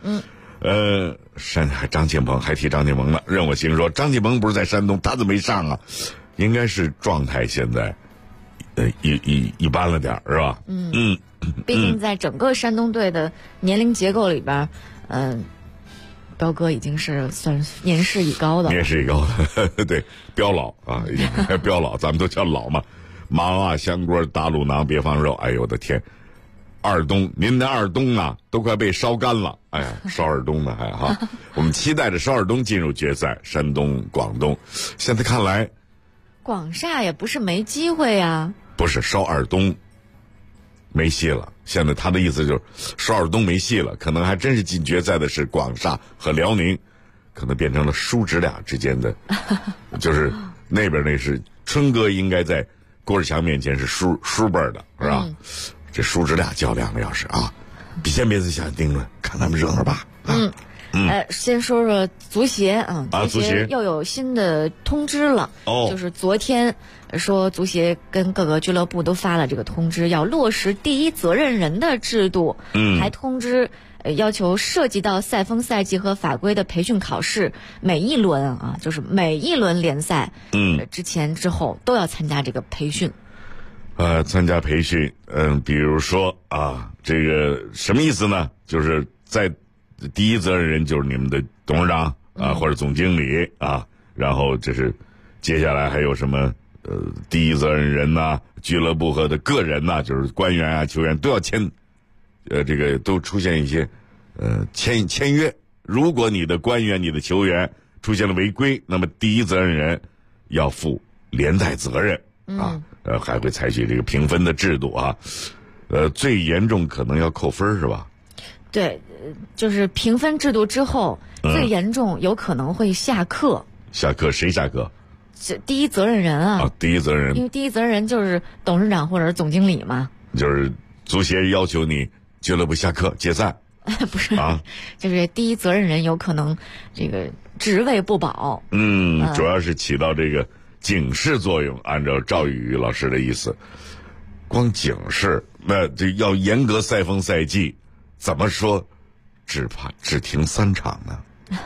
张庆鹏还提张庆鹏呢，任我行说张庆鹏不是在山东，他怎么没上啊？应该是状态现在一般了点是吧？ 毕竟在整个山东队的年龄结构里边，彪哥已经是算年事已高的。 年事已高的，对，彪老已经彪老，咱们都叫老嘛。麻辣香锅、大卤囊、别放肉，哎呦我的天！ 二冬，您的二冬啊都快被烧干了，哎呀，烧二冬呢还哈，我们期待着烧二冬进入决赛，山东、广东。现在看来， 广厦也不是没机会啊。 不是烧二冬没戏了，现在他的意思就是烧二冬没戏了，可能还真是进决赛的是广厦和辽宁，可能变成了叔侄俩之间的，就是那边那是春哥应该在郭志强面前是叔辈的，是吧？这叔侄俩较量了，要是啊，先别下定论，看他们热闹吧。 先说说足协啊，足协又有新的通知了。就是昨天说足协跟各个俱乐部都发了这个通知，要落实第一责任人的制度。还通知要求涉及到赛风赛季和法规的培训考试，每一轮联赛，之前之后都要参加这个培训。 参加培训，比如说啊，这个什么意思呢？就是在第一责任人就是你们的董事长啊，或者总经理啊，然后这是接下来还有什么第一责任人呐、俱乐部和的个人呐、就是官员啊、球员都要签，这个都出现一些签约。如果你的官员、你的球员出现了违规，那么第一责任人要负连带责任啊。还会采取这个评分的制度啊，最严重可能要扣分是吧？ 对，就是评分制度之后，最严重有可能会下课。 下课谁下课？ 第一责任人啊。第一责任人，因为第一责任人就是董事长或者是总经理嘛。 就是足协要求你俱乐部下课解散。 不是啊，就是第一责任人有可能这个职位不保。 主要是起到这个警示作用，按照赵宇老师的意思，光警示，那这要严格赛风赛季，怎么说只停3场呢？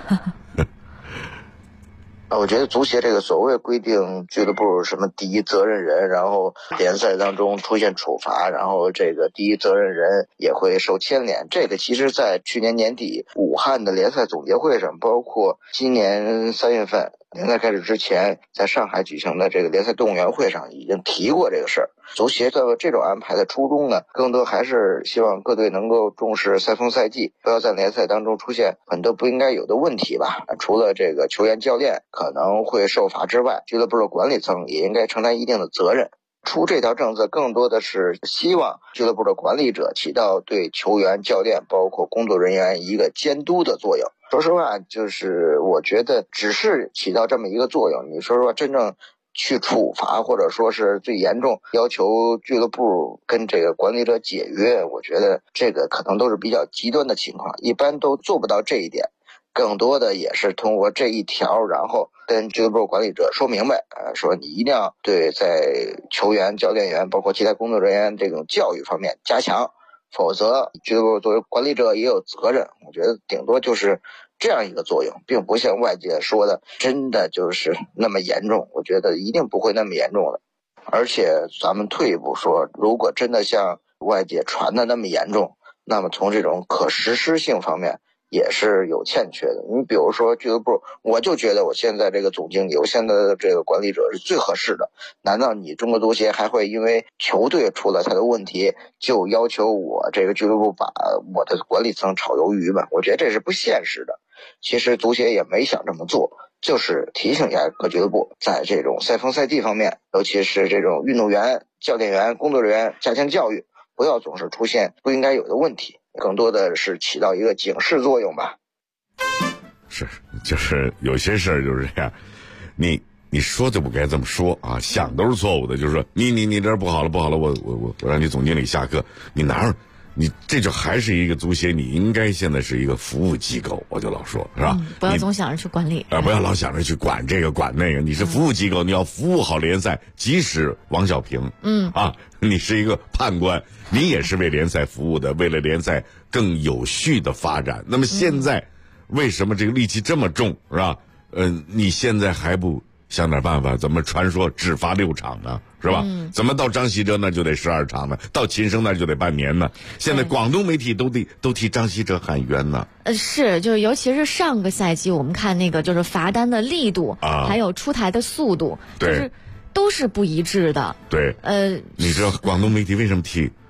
我觉得足协这个所谓规定俱乐部什么第一责任人，然后联赛当中出现处罚，然后这个第一责任人也会受牵连，这个其实在去年年底武汉的联赛总结会上，包括今年3月份联赛开始之前在上海举行的这个联赛动员会上已经提过这个事儿。足协的这种安排的初衷呢，更多还是希望各队能够重视赛风赛季，不要在联赛当中出现很多不应该有的问题吧。除了这个球员教练可能会受罚之外，俱乐部的管理层也应该承担一定的责任。出这条政策更多的是希望俱乐部的管理者起到对球员、教练包括工作人员一个监督的作用。说实话，就是我觉得只是起到这么一个作用，你说实话真正去处罚或者说是最严重要求俱乐部跟这个管理者解约，我觉得这个可能都是比较极端的情况，一般都做不到这一点。更多的也是通过这一条，然后跟俱乐部管理者说明白，说你一定要对在球员、教练员包括其他工作人员这种教育方面加强，否则俱乐部作为管理者也有责任。我觉得顶多就是这样一个作用，并不像外界说的真的就是那么严重，我觉得一定不会那么严重的。而且咱们退一步说，如果真的像外界传的那么严重，那么从这种可实施性方面也是有欠缺的。你比如说俱乐部，我就觉得我现在这个总经理，我现在的这个管理者是最合适的。难道你中国足协还会因为球队出了他的问题，就要求我这个俱乐部把我的管理层炒鱿鱼吗？我觉得这是不现实的。其实足协也没想这么做，就是提醒一下各俱乐部，在这种赛风赛季方面，尤其是这种运动员、教练员、工作人员加强教育，不要总是出现不应该有的问题，更多的是起到一个警示作用吧。 是，就是有些事儿就是这样，你说就不该这么说啊，想都是错误的。就是说你这不好了，我让你总经理下课，你哪有？你这就还是一个足协，你应该现在是一个服务机构，我就老说是吧？ 不要总想着去管理不要老想着去管这个管那个。你是服务机构，你要服务好联赛。即使王小平，你是一个判官，你也是为联赛服务的，为了联赛更有序的发展。那么现在为什么这个戾气这么重，是吧？你现在还不想点办法？怎么传说只罚6场呢？是吧？怎么到张稀哲那就得12场呢？到秦升那就得半年呢？现在广东媒体都替张稀哲喊冤呢。 是，就是尤其是上个赛季，我们看那个就是罚单的力度，还有出台的速度，就是都是不一致的。 对，你知道广东媒体为什么替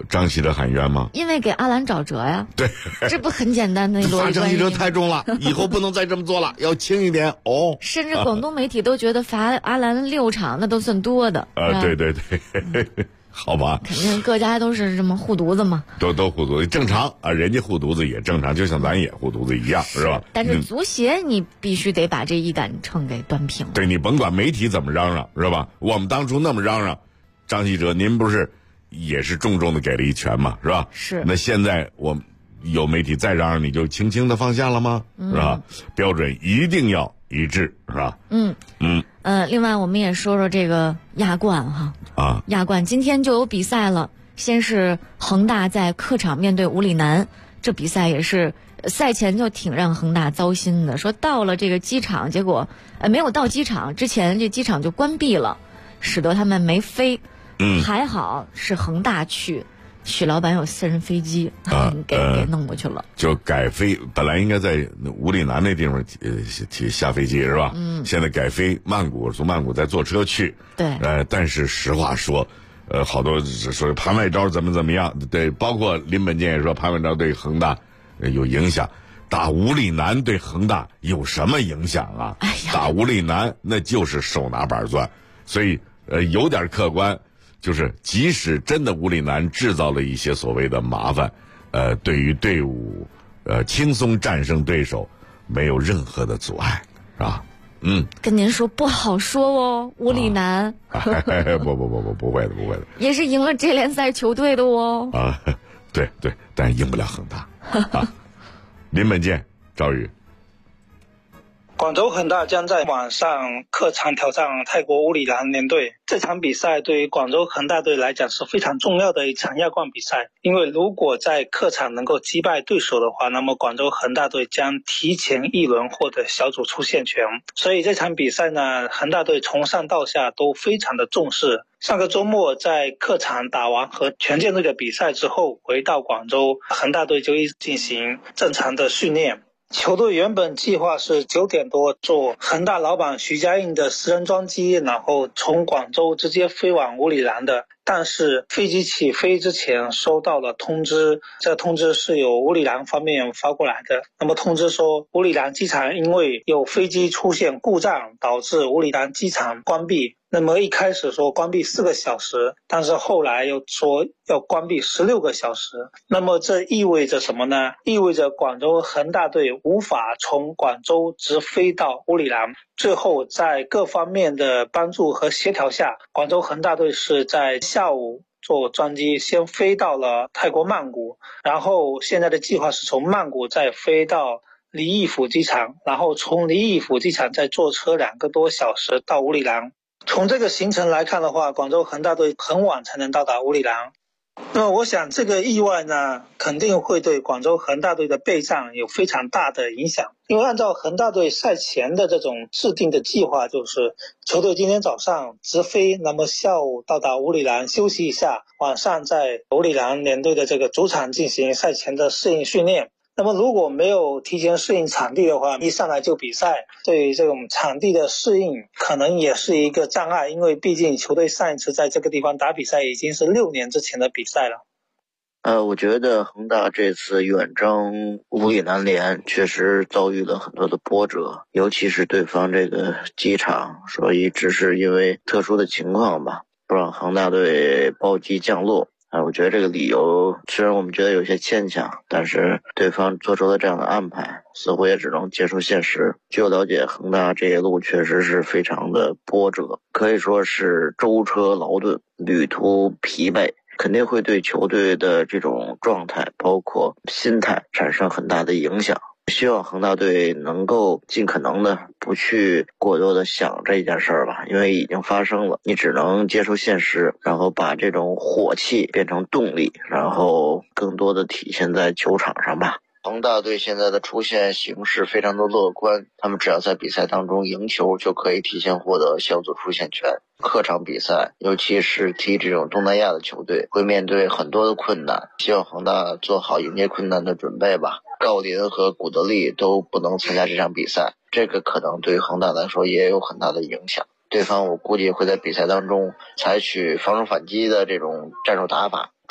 张稀哲喊冤吗？ 因为给阿兰找辙呀。 对， 这不很简单的逻辑关系。 罚张稀哲太重了，以后不能再这么做了，要轻一点哦。 甚至广东媒体都觉得罚阿兰6场那都算多的。 对对对。好吧， 肯定各家都是这么护犊子嘛， 都护犊子正常啊，人家护犊子也正常，就像咱也护犊子一样，是吧？ 但是足协你必须得把这一杆秤给端平。 对，你甭管媒体怎么嚷嚷，是吧？我们当初那么嚷嚷，张稀哲您不是也是重重的给了一拳嘛，是吧？ 是。 那现在我有媒体再嚷嚷，你就轻轻的放下了吗？是吧？标准一定要一致，是吧？ 另外我们也说说这个亚冠哈。亚冠今天就有比赛了，先是恒大在客场面对武里南，这比赛也是赛前就挺让恒大糟心的，说到了这个机场，结果没有到机场之前这机场就关闭了，使得他们没飞。还好是恒大去，许老板有私人飞机，给弄过去了， 就改飞，本来应该在武里南那地方下飞机是吧？现在改飞曼谷，从曼谷再坐车去。 对， 但是实话说，好多说潘外钊怎么样，对，包括林本健也说潘外钊对恒大有影响，打武里南对恒大有什么影响啊？打武里南那就是手拿板钻，所以有点客观。就是即使真的武里南制造了一些所谓的麻烦，对于队伍轻松战胜对手没有任何的阻碍，是吧？ 跟您说不好说哦，武里南。 不会的， 也是赢了这联赛球队的哦。 对，但是赢不了恒大。林本健、赵宇。 广州恒大将在晚上客场挑战泰国武里南联队。这场比赛对于广州恒大队来讲是非常重要的一场亚冠比赛，因为如果在客场能够击败对手的话，那么广州恒大队将提前一轮获得小组出线权。所以这场比赛呢，恒大队从上到下都非常的重视。上个周末在客场打完和权健队的比赛之后，回到广州，恒大队就进行正常的训练。球队原本计划是9点多坐恒大老板徐家印的私人专机，然后从广州直接飞往武里南的。但是飞机起飞之前收到了通知，这通知是由武里南方面发过来的。那么通知说，武里南机场因为有飞机出现故障，导致武里南机场关闭。那么一开始说关闭4个小时，但是后来又说要关闭16个小时。那么这意味着什么呢？意味着广州恒大队无法从广州直飞到武里南。最后在各方面的帮助和协调下，广州恒大队是在下午坐专机先飞到了泰国曼谷，然后现在的计划是从曼谷再飞到黎义府机场，然后从黎义府机场再坐车2个多小时到武里南。从这个行程来看的话，广州恒大队很晚才能到达武里南。那么我想这个意外呢，肯定会对广州恒大队的备战有非常大的影响。因为按照恒大队赛前的这种制定的计划，就是球队今天早上直飞，那么下午到达武里南休息一下，晚上在武里南联队的这个主场进行赛前的适应训练。那么如果没有提前适应场地的话，一上来就比赛，对于这种场地的适应可能也是一个障碍，因为毕竟球队上一次在这个地方打比赛已经是6年之前的比赛了。 我觉得恒大这次远征武里南联确实遭遇了很多的波折，尤其是对方这个机场，所以只是因为特殊的情况吧，不让恒大队包机降落。我觉得这个理由虽然我们觉得有些牵强，但是对方做出了这样的安排，似乎也只能接受现实。据我了解，恒大这一路确实是非常的波折，可以说是舟车劳顿，旅途疲惫，肯定会对球队的这种状态包括心态产生很大的影响。希望恒大队能够尽可能的不去过多的想这件事儿吧，因为已经发生了，你只能接受现实，然后把这种火气变成动力，然后更多的体现在球场上吧。恒大队现在的出现形势非常的乐观，他们只要在比赛当中赢球就可以提前获得小组出线权。客场比赛，尤其是踢这种东南亚的球队，会面对很多的困难，希望恒大做好迎接困难的准备吧。郜林和古德利都不能参加这场比赛，这个可能对恒大来说也有很大的影响。对方我估计会在比赛当中采取防守反击的这种战术打法，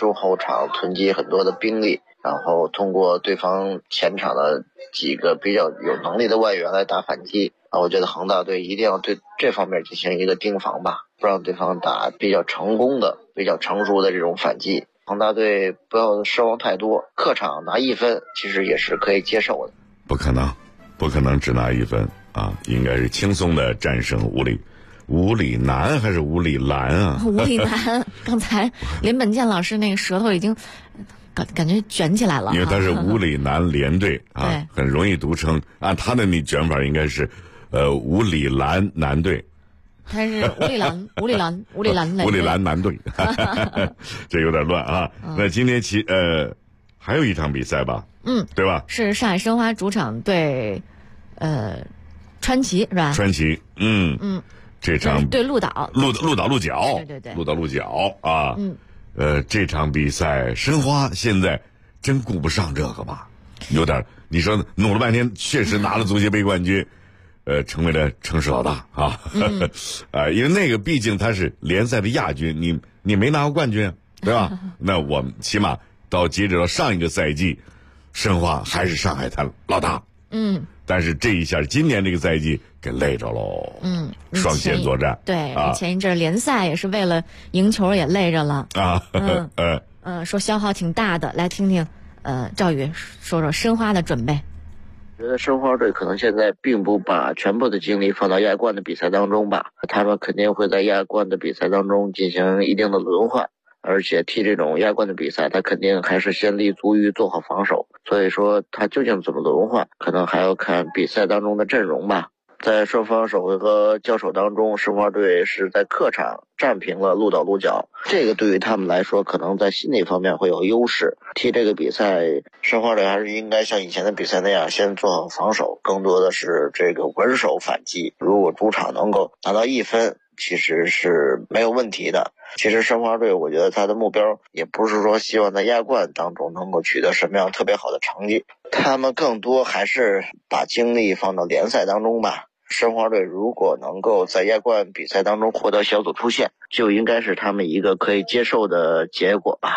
中后场囤积很多的兵力，然后通过对方前场的几个比较有能力的外援来打反击啊。我觉得恒大队一定要对这方面进行一个盯防吧，不让对方打比较成功的、比较成熟的这种反击。恒大队不要失望太多，客场拿1分其实也是可以接受的。 不可能只拿1分啊，应该是轻松的战胜五里南还是五里蓝啊？ 五里南，刚才林本健老师那个舌头已经感觉卷起来了， 因为他是五里南联队啊，很容易读成。按他的那卷法应该是，五里蓝男队。 他是五里蓝男队，这有点乱啊。那今天还有一场比赛吧？对吧？ 是上海申花主场对川崎是吧？ 川崎，这场对鹿岛鹿角， 对， 鹿角啊，这场比赛申花现在真顾不上这个吧？有点，你说努了半天，确实拿了足协杯冠军，成为了城市老大啊，因为那个毕竟他是联赛的亚军，你没拿过冠军，对吧？那我们起码截止到上一个赛季，申花还是上海滩老大，但是这一下今年这个赛季给累着喽，双线作战， 对，前一阵联赛也是为了赢球也累着了啊，说消耗挺大的，来听听赵宇说说申花的准备。 觉得申花队可能现在并不把全部的精力放到亚冠的比赛当中吧，他们肯定会在亚冠的比赛当中进行一定的轮换，而且踢这种亚冠的比赛，他肯定还是先立足于做好防守，所以说他究竟怎么轮换，可能还要看比赛当中的阵容吧。在双方首回合交手当中，申花队是在客场战平了鹿岛鹿角，这个对于他们来说可能在心理方面会有优势。踢这个比赛，申花队还是应该像以前的比赛那样先做好防守，更多的是这个稳守反击。如果主场能够拿到1分，其实是没有问题的。其实申花队我觉得他的目标也不是说希望在亚冠当中能够取得什么样特别好的成绩，他们更多还是把精力放到联赛当中吧。申花队如果能够在亚冠比赛当中获得小组出线，就应该是他们一个可以接受的结果吧。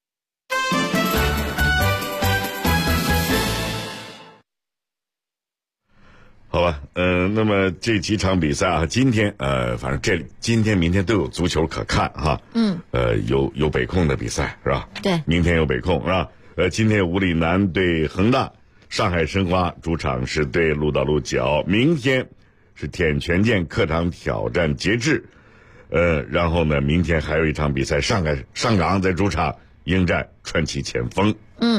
好吧，那么这几场比赛啊，今天反正今天明天都有足球可看哈。有北控的比赛是吧？ 对， 明天有北控是吧？今天五里南对恒大，上海申花主场是对鹿岛鹿角，明天是舔权健客场挑战节制，然后呢，明天还有一场比赛，上港在主场迎战川崎前锋。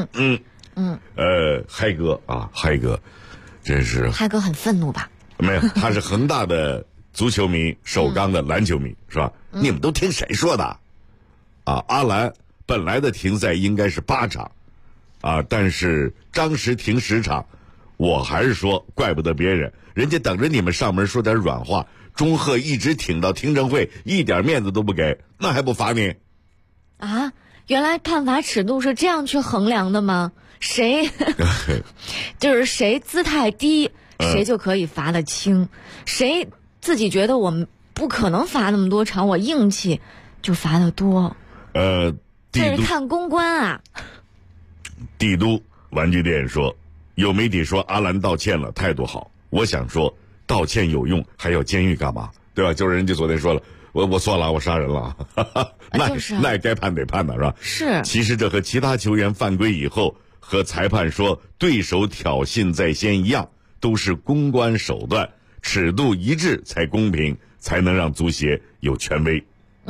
嗨哥，真是嗨哥很愤怒吧？ 没有，他是恒大的足球迷，首钢的篮球迷，是吧？你们都听谁说的？啊，阿兰本来的停赛应该是8场，啊，但是张弛停10场，我还是说怪不得别人，人家等着你们上门说点软话。钟赫一直挺到听证会，一点面子都不给，那还不罚你？ 啊，原来判罚尺度是这样去衡量的吗？谁就是谁姿态低，谁就可以罚得轻，谁自己觉得我们不可能罚那么多场，我硬气就罚得多。这是看公关啊。 帝都玩具店说，有媒体说阿兰道歉了，态度好。我想说，道歉有用，还要监狱干嘛？对吧？就是人家昨天说了，我错了，我杀人了，那也该判得判的是吧？ 是。 其实这和其他球员犯规以后和裁判说对手挑衅在先一样，都是公关手段，尺度一致才公平，才能让足协有权威。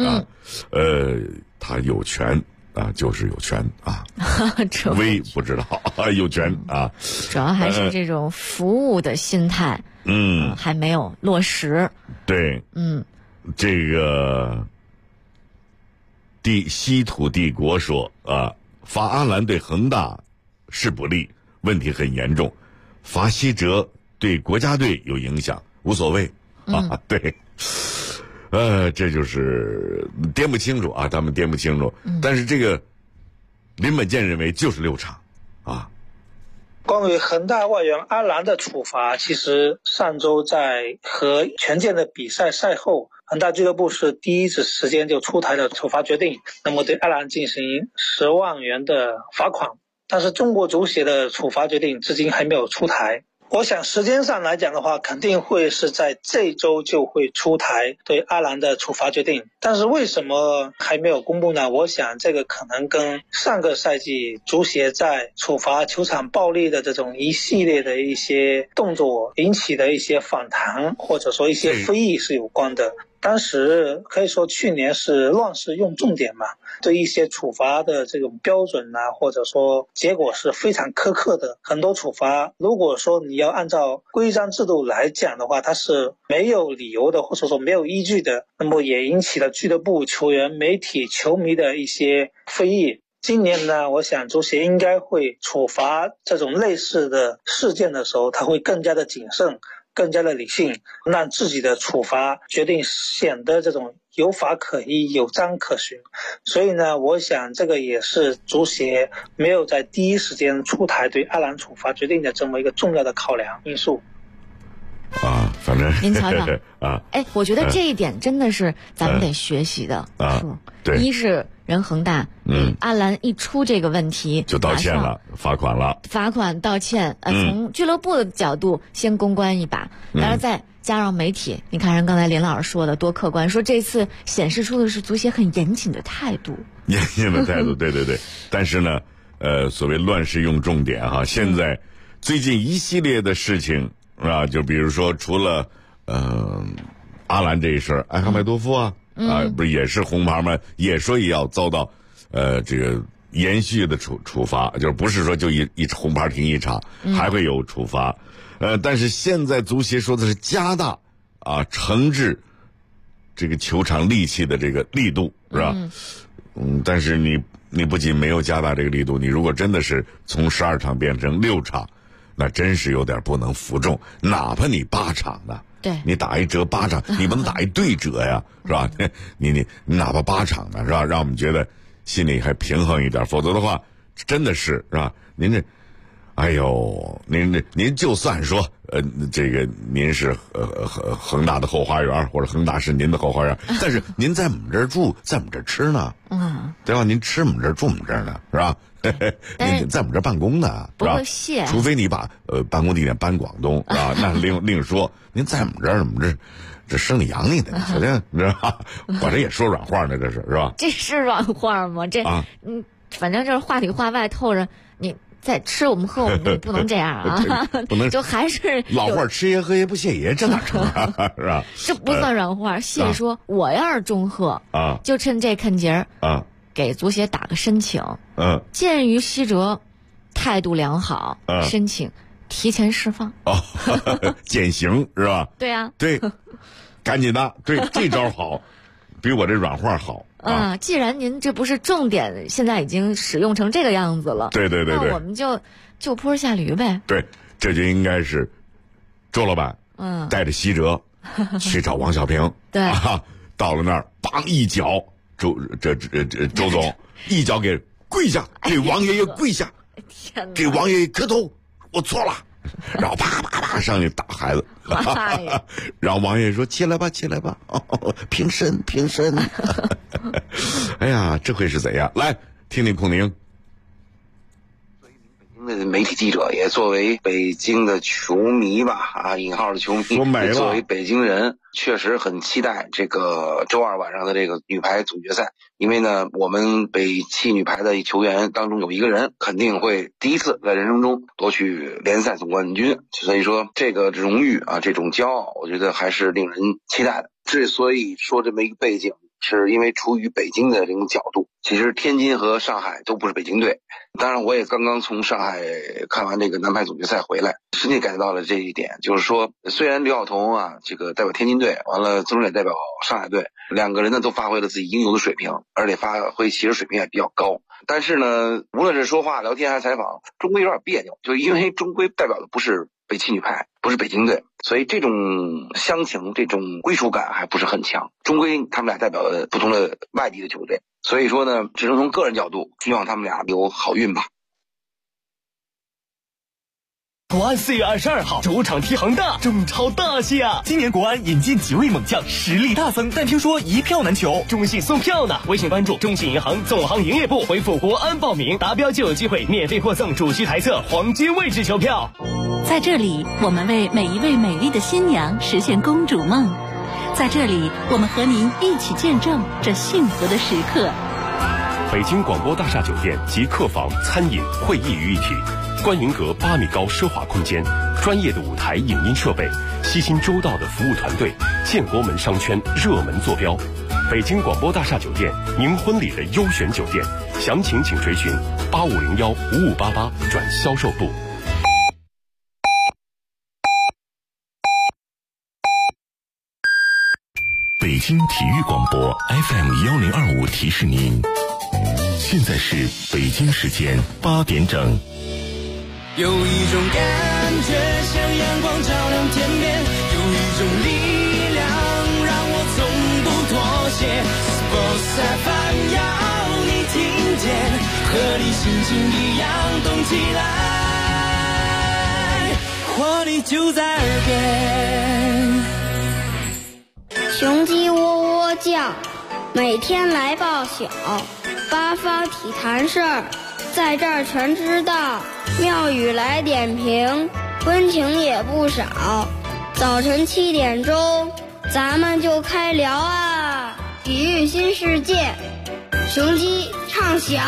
他有权啊，就是有权啊，威不知道，有权啊。 主要还是这种服务的心态，还没有落实。 对，这个西土帝国说啊，罚阿兰对恒大是不利，问题很严重，罚西哲对国家队有影响，无所谓啊。对，这就是掂不清楚啊，他们掂不清楚。但是这个林本健认为就是6场啊。 关于恒大外援阿兰的处罚，其实上周在和权健的比赛赛后， 恒大俱乐部是第一时间就出台了处罚决定，那么对阿兰进行10万元的罚款。但是中国足协的处罚决定至今还没有出台。我想时间上来讲的话，肯定会是在这周就会出台对阿兰的处罚决定。但是为什么还没有公布呢？我想这个可能跟上个赛季足协在处罚球场暴力的这种一系列的一些动作引起的一些反弹，或者说一些非议是有关的。当时可以说去年是乱世用重点嘛，对一些处罚的这种标准啊，或者说结果是非常苛刻的。很多处罚如果说你要按照规章制度来讲的话，它是没有理由的，或者说没有依据的，那么也引起了俱乐部、球员、媒体、球迷的一些非议。今年呢，我想足协应该会处罚这种类似的事件的时候，他会更加的谨慎，更加的理性，让自己的处罚决定显得这种有法可依、有章可循。所以呢，我想这个也是足协没有在第一时间出台对阿兰处罚决定的这么一个重要的考量因素。 反正您瞧瞧我觉得这一点真的是咱们得学习的。 对， 一是人恒大，阿兰一出这个问题就道歉了，罚款道歉， 从俱乐部的角度先公关一把，然后再加上媒体，你看人刚才林老师说的多客观，说这次显示出的是足协很严谨的态度， 对对对。但是呢，所谓乱世用重点哈，现在最近一系列的事情啊，就比如说除了阿兰这一事，埃哈迈多夫不是也是红牌吗？也说也要遭到这个延续的处罚，就是不是说就一红牌停一场，还会有处罚。但是现在足协说的是加大惩治这个球场戾气的这个力度，是吧？但是你不仅没有加大这个力度，你如果真的是从12场变成6场，那真是有点不能服众。哪怕你8场呢， 对， 你打一折8场，你不能打一对折呀，是吧？你哪怕8场呢，是吧？让我们觉得心里还平衡一点，否则的话，真的是吧？您这。哎呦，您就算说这个您是恒大的后花园，或者恒大是您的后花园，但是您在我们这儿住，在我们这儿吃呢，对吧？您吃我们这儿住我们这儿呢，是吧？您在我们这儿办公呢，是吧？除非你把办公地点搬广东啊，那另说。您在我们这儿，我们这生你养你的，肯定你知道吧？我这也说软话呢，这是吧？ 这是软话吗？这反正就是话里话外透着你。在吃我们喝我们，你不能这样不能就还是老话吃爷喝爷不谢爷，这哪成是吧？ 这不算软话。谢说我要是祝贺就趁这看节给足协打个申请鉴于希哲态度良好申请提前释放减刑是吧？ 对啊， 对，赶紧的，对，这招好，比我这软话好。 既然您这不是重点，现在已经使用成这个样子了， 对， 那我们就坡下驴呗。 对，这就应该是周老板带着希哲去找王小平， 对到了那儿，梆一脚，周总一脚给跪下，给王爷爷跪下，给王爷爷磕头，我错了。然后啪啪啪上去打孩子，然后王爷说起来吧，平身。哎呀，这会是怎样？来听听孔宁。 北京的媒体记者，也作为北京的球迷吧，引号的球迷，也作为北京人，确实很期待这个周二晚上的这个女排总决赛。因为呢，我们北汽女排的球员当中有一个人肯定会第一次在人生中夺取联赛总冠军，所以说这个荣誉这种骄傲，我觉得还是令人期待的。之所以说这么一个背景，是因为出于北京的这种角度，其实天津和上海都不是北京队。当然我也刚刚从上海看完这个男排总决赛回来，深切感觉到了这一点，就是说虽然刘晓彤这个代表天津队，完了曾蕊代表上海队，两个人呢都发挥了自己应有的水平，而且发挥其实水平也比较高，但是呢无论是说话聊天还是采访，终归有点别扭，就因为终归代表的不是北汽女排，不是北京队，所以这种乡情，这种归属感还不是很强，终归他们俩代表了不同的外地的球队，所以说呢只能从个人角度希望他们俩有好运吧。 国安4月22号主场踢恒大，中超大戏啊！今年国安引进几位猛将，实力大增，但听说一票难求，中信送票呢。微信关注中信银行总行营业部，回复国安报名，达标就有机会免费获赠主席台侧黄金位置球票。 在这里，我们为每一位美丽的新娘实现公主梦。在这里，我们和您一起见证这幸福的时刻。 北京广播大厦酒店集客房、餐饮、会议于一体。观云阁8米高奢华空间，专业的舞台影音设备，悉心周到的服务团队，建国门商圈热门坐标。北京广播大厦酒店，您婚礼的优选酒店，详情请垂询8501-5588转销售部。 北京体育广播 FM 1025提示您，现在是北京时间8点整。 有一种感觉像阳光照亮天边，有一种力量让我从不妥协。Sports FM 要你听见，和你心情一样动起来，活力就在耳边。 雄鸡喔喔叫，每天来报晓，八方体坛事儿，在这儿全知道。妙语来点评，温情也不少。早晨7点钟，咱们就开聊啊！体育新世界，雄鸡唱晓。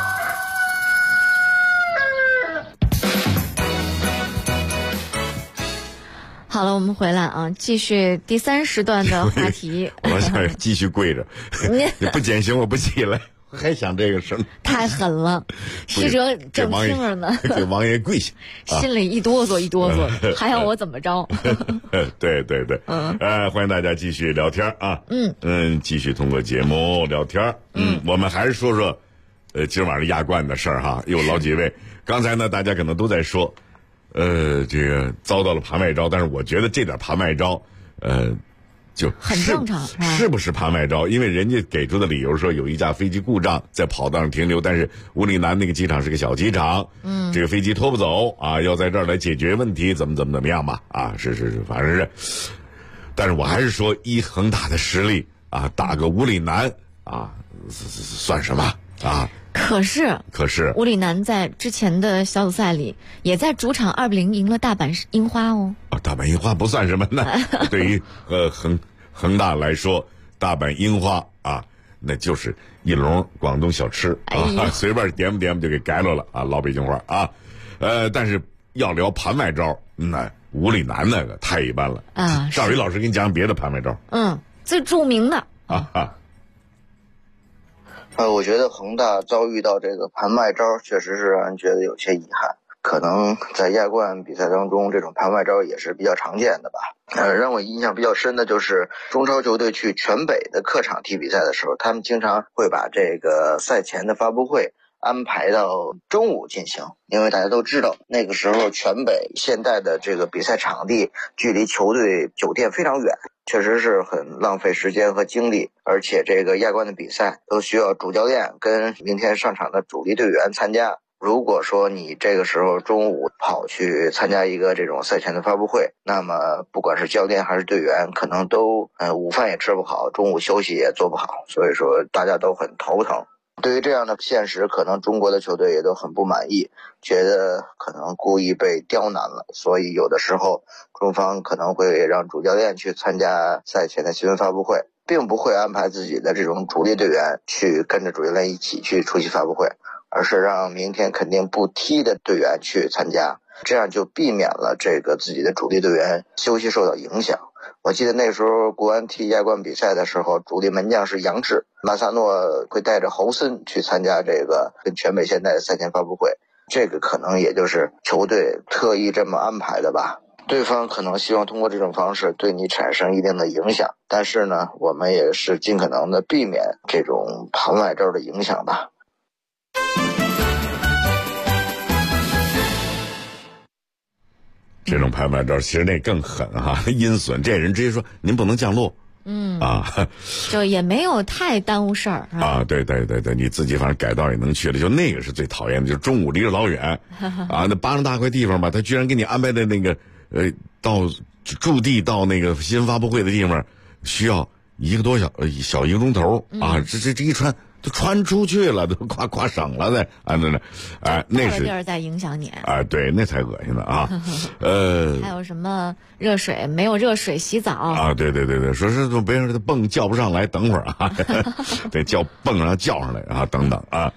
好了，我们回来啊，继续第3时段的话题。 我想继续跪着，你不减刑我不起来。还想这个什么？ 太狠了，曲哲正听着呢， 给王爷跪下， 心里一哆嗦一哆嗦的，还要我怎么着？ 对，欢迎大家继续聊天啊，继续通过节目聊天，我们还是说说，今晚上亚冠的事儿哈，有老几位，刚才呢大家可能都在说，这个遭到了盘外招，但是我觉得这点盘外招，就很正常， 是不是盘外招？因为人家给出的理由说有一架飞机故障在跑道上停留，但是乌里南那个机场是个小机场，这个飞机拖不走啊，要在这儿来解决问题，怎么样吧？啊，是，反正是，但是我还是说，依恒大的实力啊，打个乌里南啊，算什么啊？ 可是乌里南在之前的小组赛里也在主场2-0赢了大阪樱花哦。 大阪樱花不算什么呢，对于恒大来说，大阪樱花啊，那就是一笼广东小吃啊，随便点不就给改了啊，老北京话啊。但是要聊盘外招，那乌里南那个太一般了啊。赵宇老师给你讲别的盘外招。 最著名的我觉得恒大遭遇到这个盘外招，确实是让人觉得有些遗憾。可能在亚冠比赛当中，这种盘外招也是比较常见的吧。让我印象比较深的就是中超球队去全北的客场踢比赛的时候，他们经常会把这个赛前的发布会安排到中午进行，因为大家都知道那个时候全北现在的这个比赛场地距离球队酒店非常远，确实是很浪费时间和精力，而且这个亚冠的比赛都需要主教练跟明天上场的主力队员参加。如果说你这个时候中午跑去参加一个这种赛前的发布会，那么不管是教练还是队员，可能都午饭也吃不好，中午休息也做不好，所以说大家都很头疼。对于这样的现实，可能中国的球队也都很不满意，觉得可能故意被刁难了，所以有的时候中方可能会让主教练去参加赛前的新闻发布会，并不会安排自己的这种主力队员去跟着主教练一起去出席发布会，而是让明天肯定不踢的队员去参加，这样就避免了这个自己的主力队员休息受到影响。我记得那时候国安踢亚冠比赛的时候，主力门将是杨志，马萨诺会带着侯森去参加这个跟全北现代的赛前发布会，这个可能也就是球队特意这么安排的吧。对方可能希望通过这种方式对你产生一定的影响，但是呢，我们也是尽可能的避免这种盘外招的影响吧。 这种盘外招其实那更狠哈，阴损，这人直接说您不能降落就也没有太耽误事儿啊。对，你自己反正改道也能去了，就那个是最讨厌的，就是中午离着老远啊，那巴掌大块地方吧，他居然给你安排的那个到驻地到那个新闻发布会的地方需要1个多小1个钟头啊，这一穿都穿出去了，都跨省了在那是地儿在影响你啊，对，那才恶心呢啊。 还有什么热水没有热水洗澡啊？对，说是别人蹦叫不上来，等会儿啊，得蹦上叫上来啊，等等啊。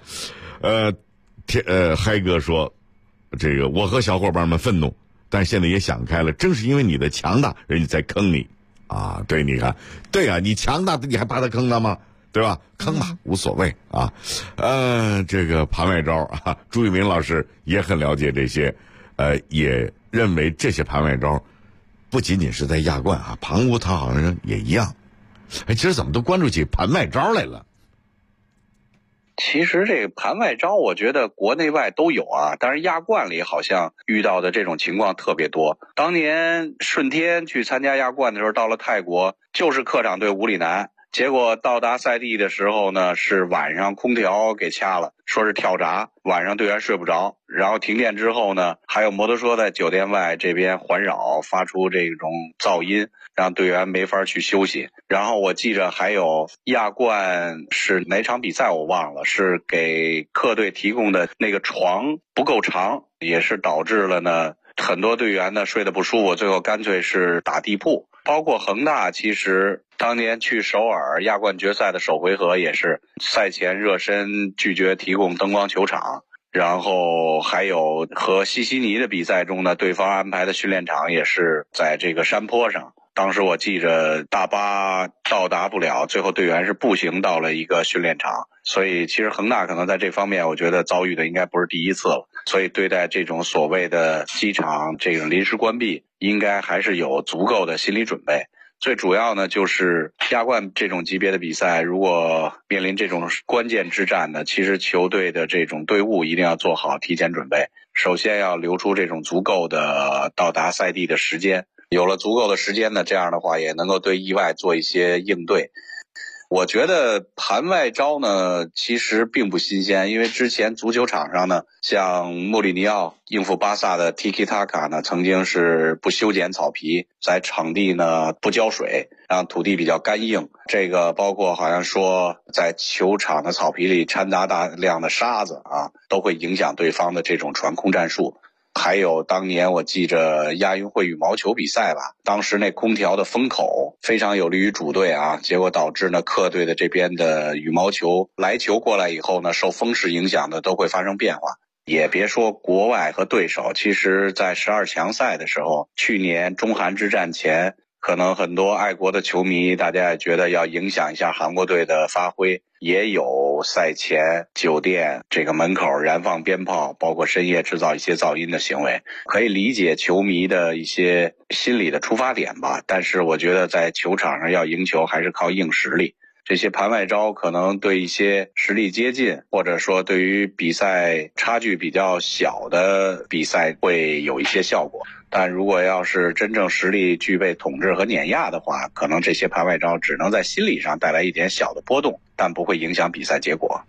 嗨哥说，这个我和小伙伴们愤怒，但是现在也想开了，正是因为你的强大，人家才坑你啊。对，你看，对啊，你强大，你还怕他坑他吗？对吧？坑吧，无所谓啊。这个盘外招啊，朱玉明老师也很了解这些，也认为这些盘外招不仅仅是在亚冠啊，旁屋他好像也一样。其实怎么都关注起盘外招来了？ 其实这个盘外招，我觉得国内外都有啊，但是亚冠里好像遇到的这种情况特别多。当年顺天去参加亚冠的时候，到了泰国就是客场对武里南。结果到达赛地的时候呢，是晚上空调给掐了，说是跳闸，晚上队员睡不着，然后停电之后呢，还有摩托车在酒店外这边环绕，发出这种噪音，让队员没法去休息。然后我记着还有亚冠是哪场比赛我忘了，是给客队提供的那个床不够长，也是导致了呢很多队员呢睡得不舒服，最后干脆是打地铺。包括恒大，其实当年去首尔亚冠决赛的首回合也是赛前热身拒绝提供灯光球场，然后还有和西悉尼的比赛中呢，对方安排的训练场也是在这个山坡上。当时我记着大巴到达不了，最后队员是步行到了一个训练场。所以其实恒大可能在这方面我觉得遭遇的应该不是第一次了，所以对待这种所谓的机场这种临时关闭应该还是有足够的心理准备。最主要呢就是亚冠这种级别的比赛，如果面临这种关键之战呢，其实球队的这种队伍一定要做好提前准备，首先要留出这种足够的到达赛地的时间，有了足够的时间呢，这样的话也能够对意外做一些应对。我觉得盘外招呢其实并不新鲜，因为之前足球场上呢，像穆里尼奥应付巴萨的 Tiki Taka 呢，曾经是不修剪草皮，在场地呢不浇水，让土地比较干硬。这个包括好像说在球场的草皮里掺杂大量的沙子啊，都会影响对方的这种传控战术。还有当年我记着亚运会羽毛球比赛吧，当时那空调的风口非常有利于主队啊，结果导致呢客队的这边的羽毛球来球过来以后呢，受风势影响的都会发生变化。也别说国外和对手，其实在12强赛的时候，去年中韩之战前，可能很多爱国的球迷大家也觉得要影响一下韩国队的发挥，也有赛前酒店这个门口燃放鞭炮，包括深夜制造一些噪音的行为，可以理解球迷的一些心理的出发点吧。但是我觉得在球场上要赢球还是靠硬实力，这些盘外招可能对一些实力接近，或者说对于比赛差距比较小的比赛会有一些效果，但如果要是真正实力具备统治和碾压的话，可能这些盘外招只能在心理上带来一点小的波动，但不会影响比赛结果。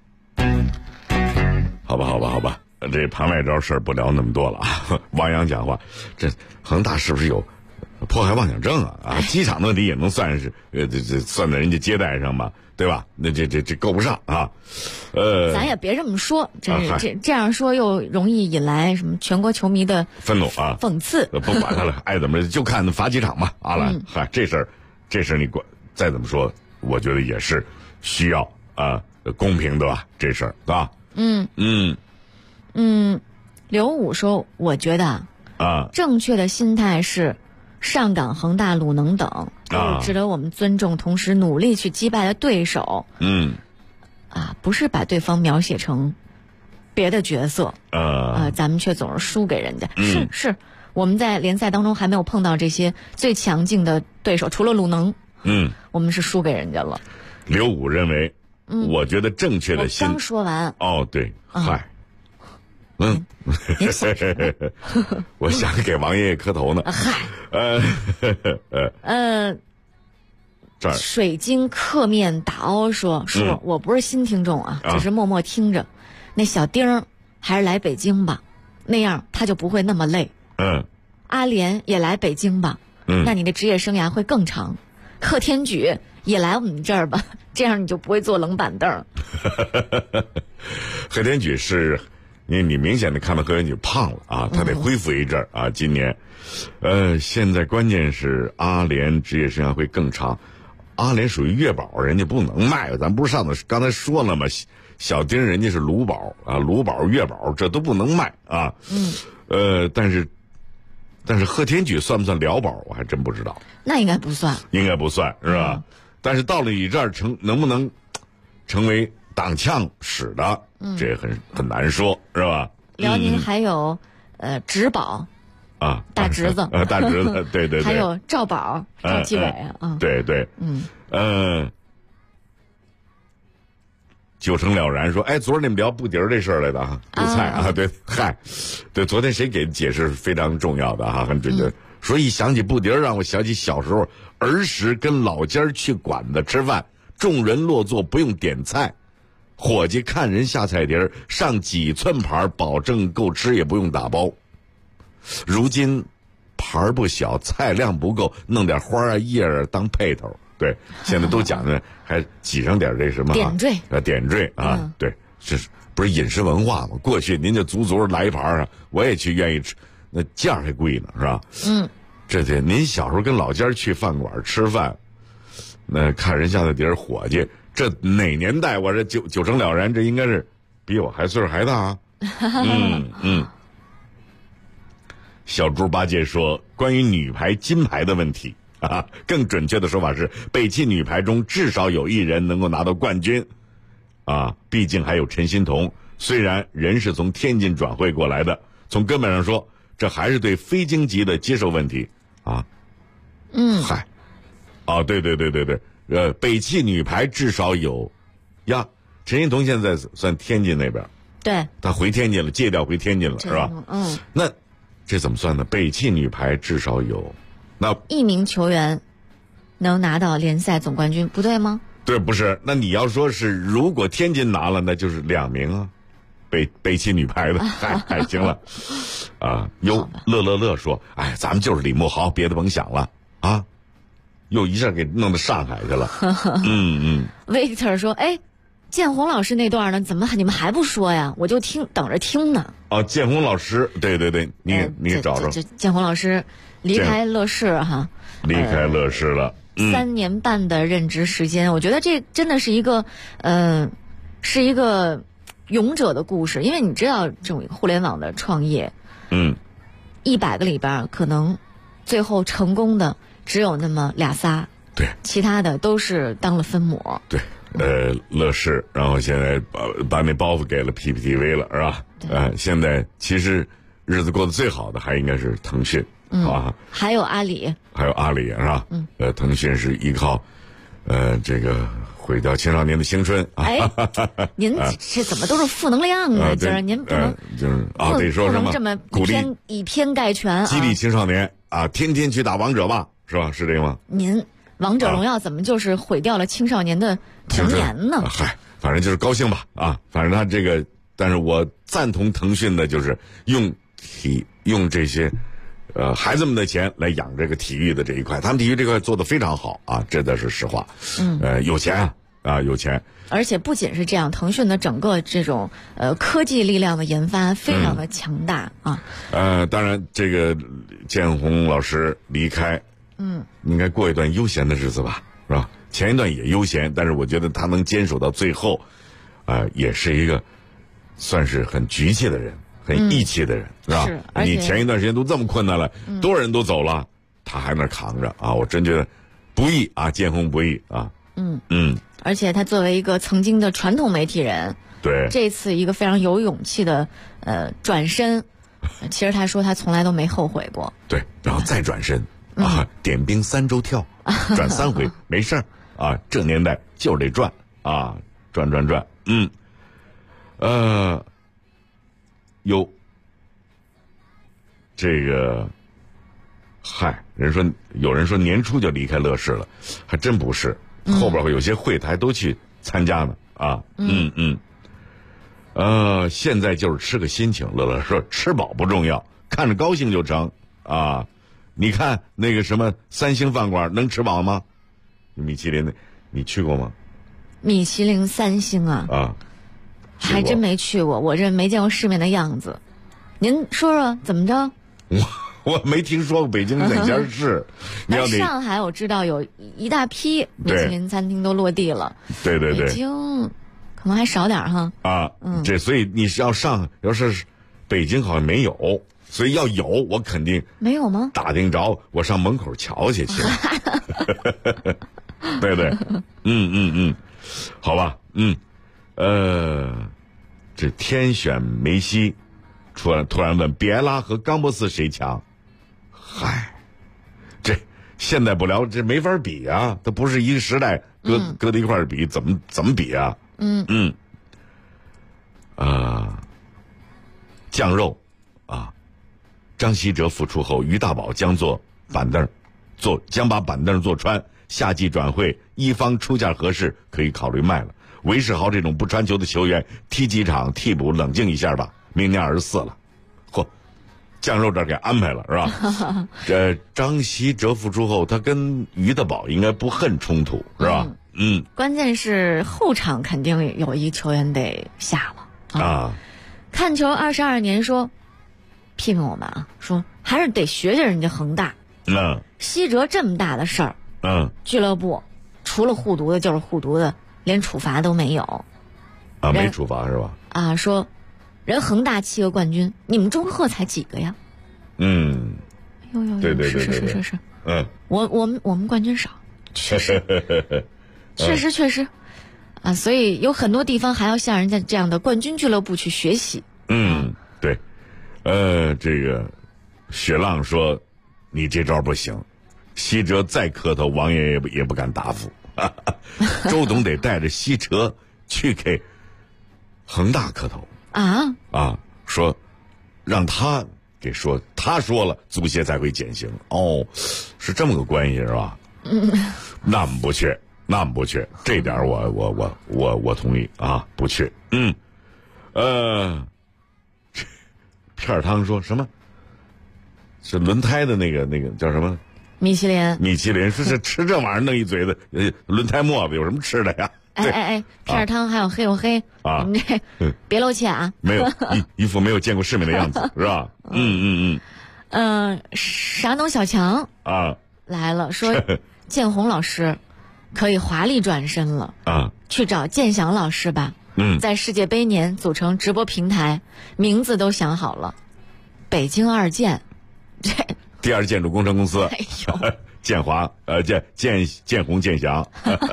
好吧，这盘外招事儿不聊那么多了啊。王阳讲话，这恒大是不是有迫害妄想症啊？机场的问题也能算是这算在人家接待上吧，对吧？那这够不上啊。 咱也别这么说，这样说又容易引来什么全国球迷的愤怒啊， 讽刺。 不管他了，爱怎么就看罚几场吧。嗨，这事儿你管再怎么说，我觉得也是需要公平的吧，这事儿啊。 刘武说，我觉得正确的心态是上港、恒大、鲁能等都是值得我们尊重，同时努力去击败的对手。不是把对方描写成别的角色，咱们却总是输给人家。是，我们在联赛当中还没有碰到这些最强劲的对手，除了鲁能，我们是输给人家了。 刘武认为，我觉得正确的心。 我刚说完。 对，嗨。我想给王爷爷磕头呢。 这儿水晶刻面打凹说我不是新听众啊，只是默默听着。那小丁还是来北京吧，那样他就不会那么累。阿莲也来北京吧，那你的职业生涯会更长。贺天举也来我们这儿吧，这样你就不会坐冷板凳。 贺天举是，你明显的看到贺天举胖了啊，他得恢复一阵儿啊。今年，现在关键是阿莲职业生涯会更长。阿莲属于月宝，人家不能卖，咱不是上次刚才说了吗？小丁人家是卢宝啊，卢宝、月宝这都不能卖啊。但是贺天举算不算辽宝，我还真不知道。 那应该不算， 应该不算是吧？但是到了你这儿能不能成为党呛使的，这也很难说，是吧？ 辽宁还有植宝啊， 大侄子， 大侄子，对对对， 还有赵宝、赵继伟啊， 对对，九成了然说，哎，昨儿你们聊布迪儿这事儿来的啊，布菜啊，对，嗨，对，昨天谁给的解释是非常重要的哈，很准确。说一想起布迪儿，让我想起小时候儿时跟老家去馆子吃饭，众人落座不用点菜，伙计看人下菜碟儿，上几寸盘，保证够吃也不用打包。如今盘不小，菜量不够，弄点花啊叶儿当配头。对，现在都讲的还挤上点这什么点缀点缀啊，对，这是不是饮食文化吗？过去您就足来一盘啊，我也去愿意吃，那价还贵呢，是吧？这得您小时候跟老家去饭馆吃饭，那看人下的碟儿伙计，这哪年代？我这九成了然，这应该是比我还岁数还大啊。小猪八戒说，关于女排金牌的问题。更准确的说法是，北汽女排中至少有1人能够拿到冠军，毕竟还有陈欣桐，虽然人是从天津转会过来的，从根本上说，这还是对非京籍的接受问题啊。对，北汽女排至少有呀，陈欣桐现在算天津那边， 对， 他回天津了，借调回天津了，是吧？那这怎么算呢？北汽女排至少有。那 1名球员能拿到联赛总冠军，不对吗？ 对，不是。那你要说是，如果天津拿了，那就是2名啊，北汽女排的，嗨，行了，乐说，哎，咱们就是李慕豪，别的甭想了啊，又一下给弄到上海去了。 Victor 说，哎，建宏老师那段呢？怎么你们还不说呀？我就等着听呢。 建宏老师，对，你找着。 建宏老师离开乐视哈， 离开乐视了 ，3年半的任职时间，我觉得这真的是一个勇者的故事。因为你知道，这种互联网的创业，100个里边可能最后成功的只有那么2、3， 对， 其他的都是当了分母。 对。乐视，然后现在把那包袱给了 PPTV 了，是吧？现在其实日子过得最好的还应该是腾讯， 还有阿里， 是吧？腾讯是依靠这个毁掉青少年的青春。 您这怎么都是负能量啊？就是您不能就是得说什么这么鼓励以偏概全， 激励青少年啊，天天去打王者吧，是吧？是这个吗？ 您王者荣耀怎么就是毁掉了青少年的童年呢？ 反正就是高兴吧反正他这个，但是我赞同腾讯的，就是用这些孩子们的钱来养这个体育的这一块，他们体育这块做得非常好啊，这倒是实话。有钱有钱。 而且不仅是这样，腾讯的整个这种科技力量的研发非常的强大啊。 当然这个建宏老师离开。应该过一段悠闲的日子吧，是吧？前一段也悠闲，但是我觉得他能坚守到最后，也是一个算是很局气的人，很义气的人，是吧？你前一段时间都这么困难了，多少人都走了，他还那扛着啊！我真觉得不易啊，建宏不易啊。 而且他作为一个曾经的传统媒体人， 对这次一个非常有勇气的转身，其实他说他从来都没后悔过。 对，然后再转身。点兵3周跳，转3回没事儿啊！这年代就是得转啊，转。有这个嗨，有人说年初就离开乐视了，还真不是，后边有些会台都去参加呢啊。现在就是吃个心情。乐乐说吃饱不重要，看着高兴就成啊。你看那个什么3星饭馆能吃饱吗？米其林的你去过吗？ 米其林3星啊？ 啊， 还真没去过，我这没见过世面的样子。您说说怎么着？ 我没听说过北京哪家是。 上海我知道有一大批米其林餐厅都落地了。 对。 北京可能还少点哈。 这所以你要是北京好像没有，所以要有我肯定没有吗？ 打听着我上门口瞧去。对，好吧，这天选梅西，突然问比埃拉和冈波斯谁强？嗨，这现在不聊，这没法比啊，它不是一个时代搁在一块儿比，怎么比啊？酱肉啊，张稀哲复出后，于大宝将把板凳坐穿，夏季转会，一方出价合适，可以考虑卖了。韦世豪这种不传球的球员，踢几场替补冷静一下吧，明年24了。嚯，酱肉这儿给安排了是吧？这张稀哲复出后，他跟于大宝应该不恨冲突是吧？ 关键是后场肯定有一球员得下了啊。看球22年说批评我们啊，说还是得学学人家恒大。稀哲这么大的事儿，俱乐部除了护犊子就是护犊子，连处罚都没有。 没处罚是吧？ 说人恒大7个冠军，你们中赫才几个呀？ 对， 是。我们冠军少，确实啊，所以有很多地方还要向人家这样的冠军俱乐部去学习。 对，这个雪浪说你这招不行，稀哲再磕头，王爷也不敢答复。周董得带着稀哲去给恒大磕头说让他给说，他说了足协才会减刑。是这么个关系是吧？那么不去，这点我同意啊，不去。片儿汤说什么？是轮胎的那个叫什么？ 米其林是吃这玩意儿弄一嘴的轮胎沫子有什么吃的呀？ 片儿汤还有黑啊！你这别露怯啊！ 没有一副没有见过世面的样子是吧？ 山东小强来了，说建宏老师可以华丽转身了去找建翔老师吧。在世界杯年组成直播平台，名字都想好了，北京2建， 第2建筑工程公司，建华建宏建翔，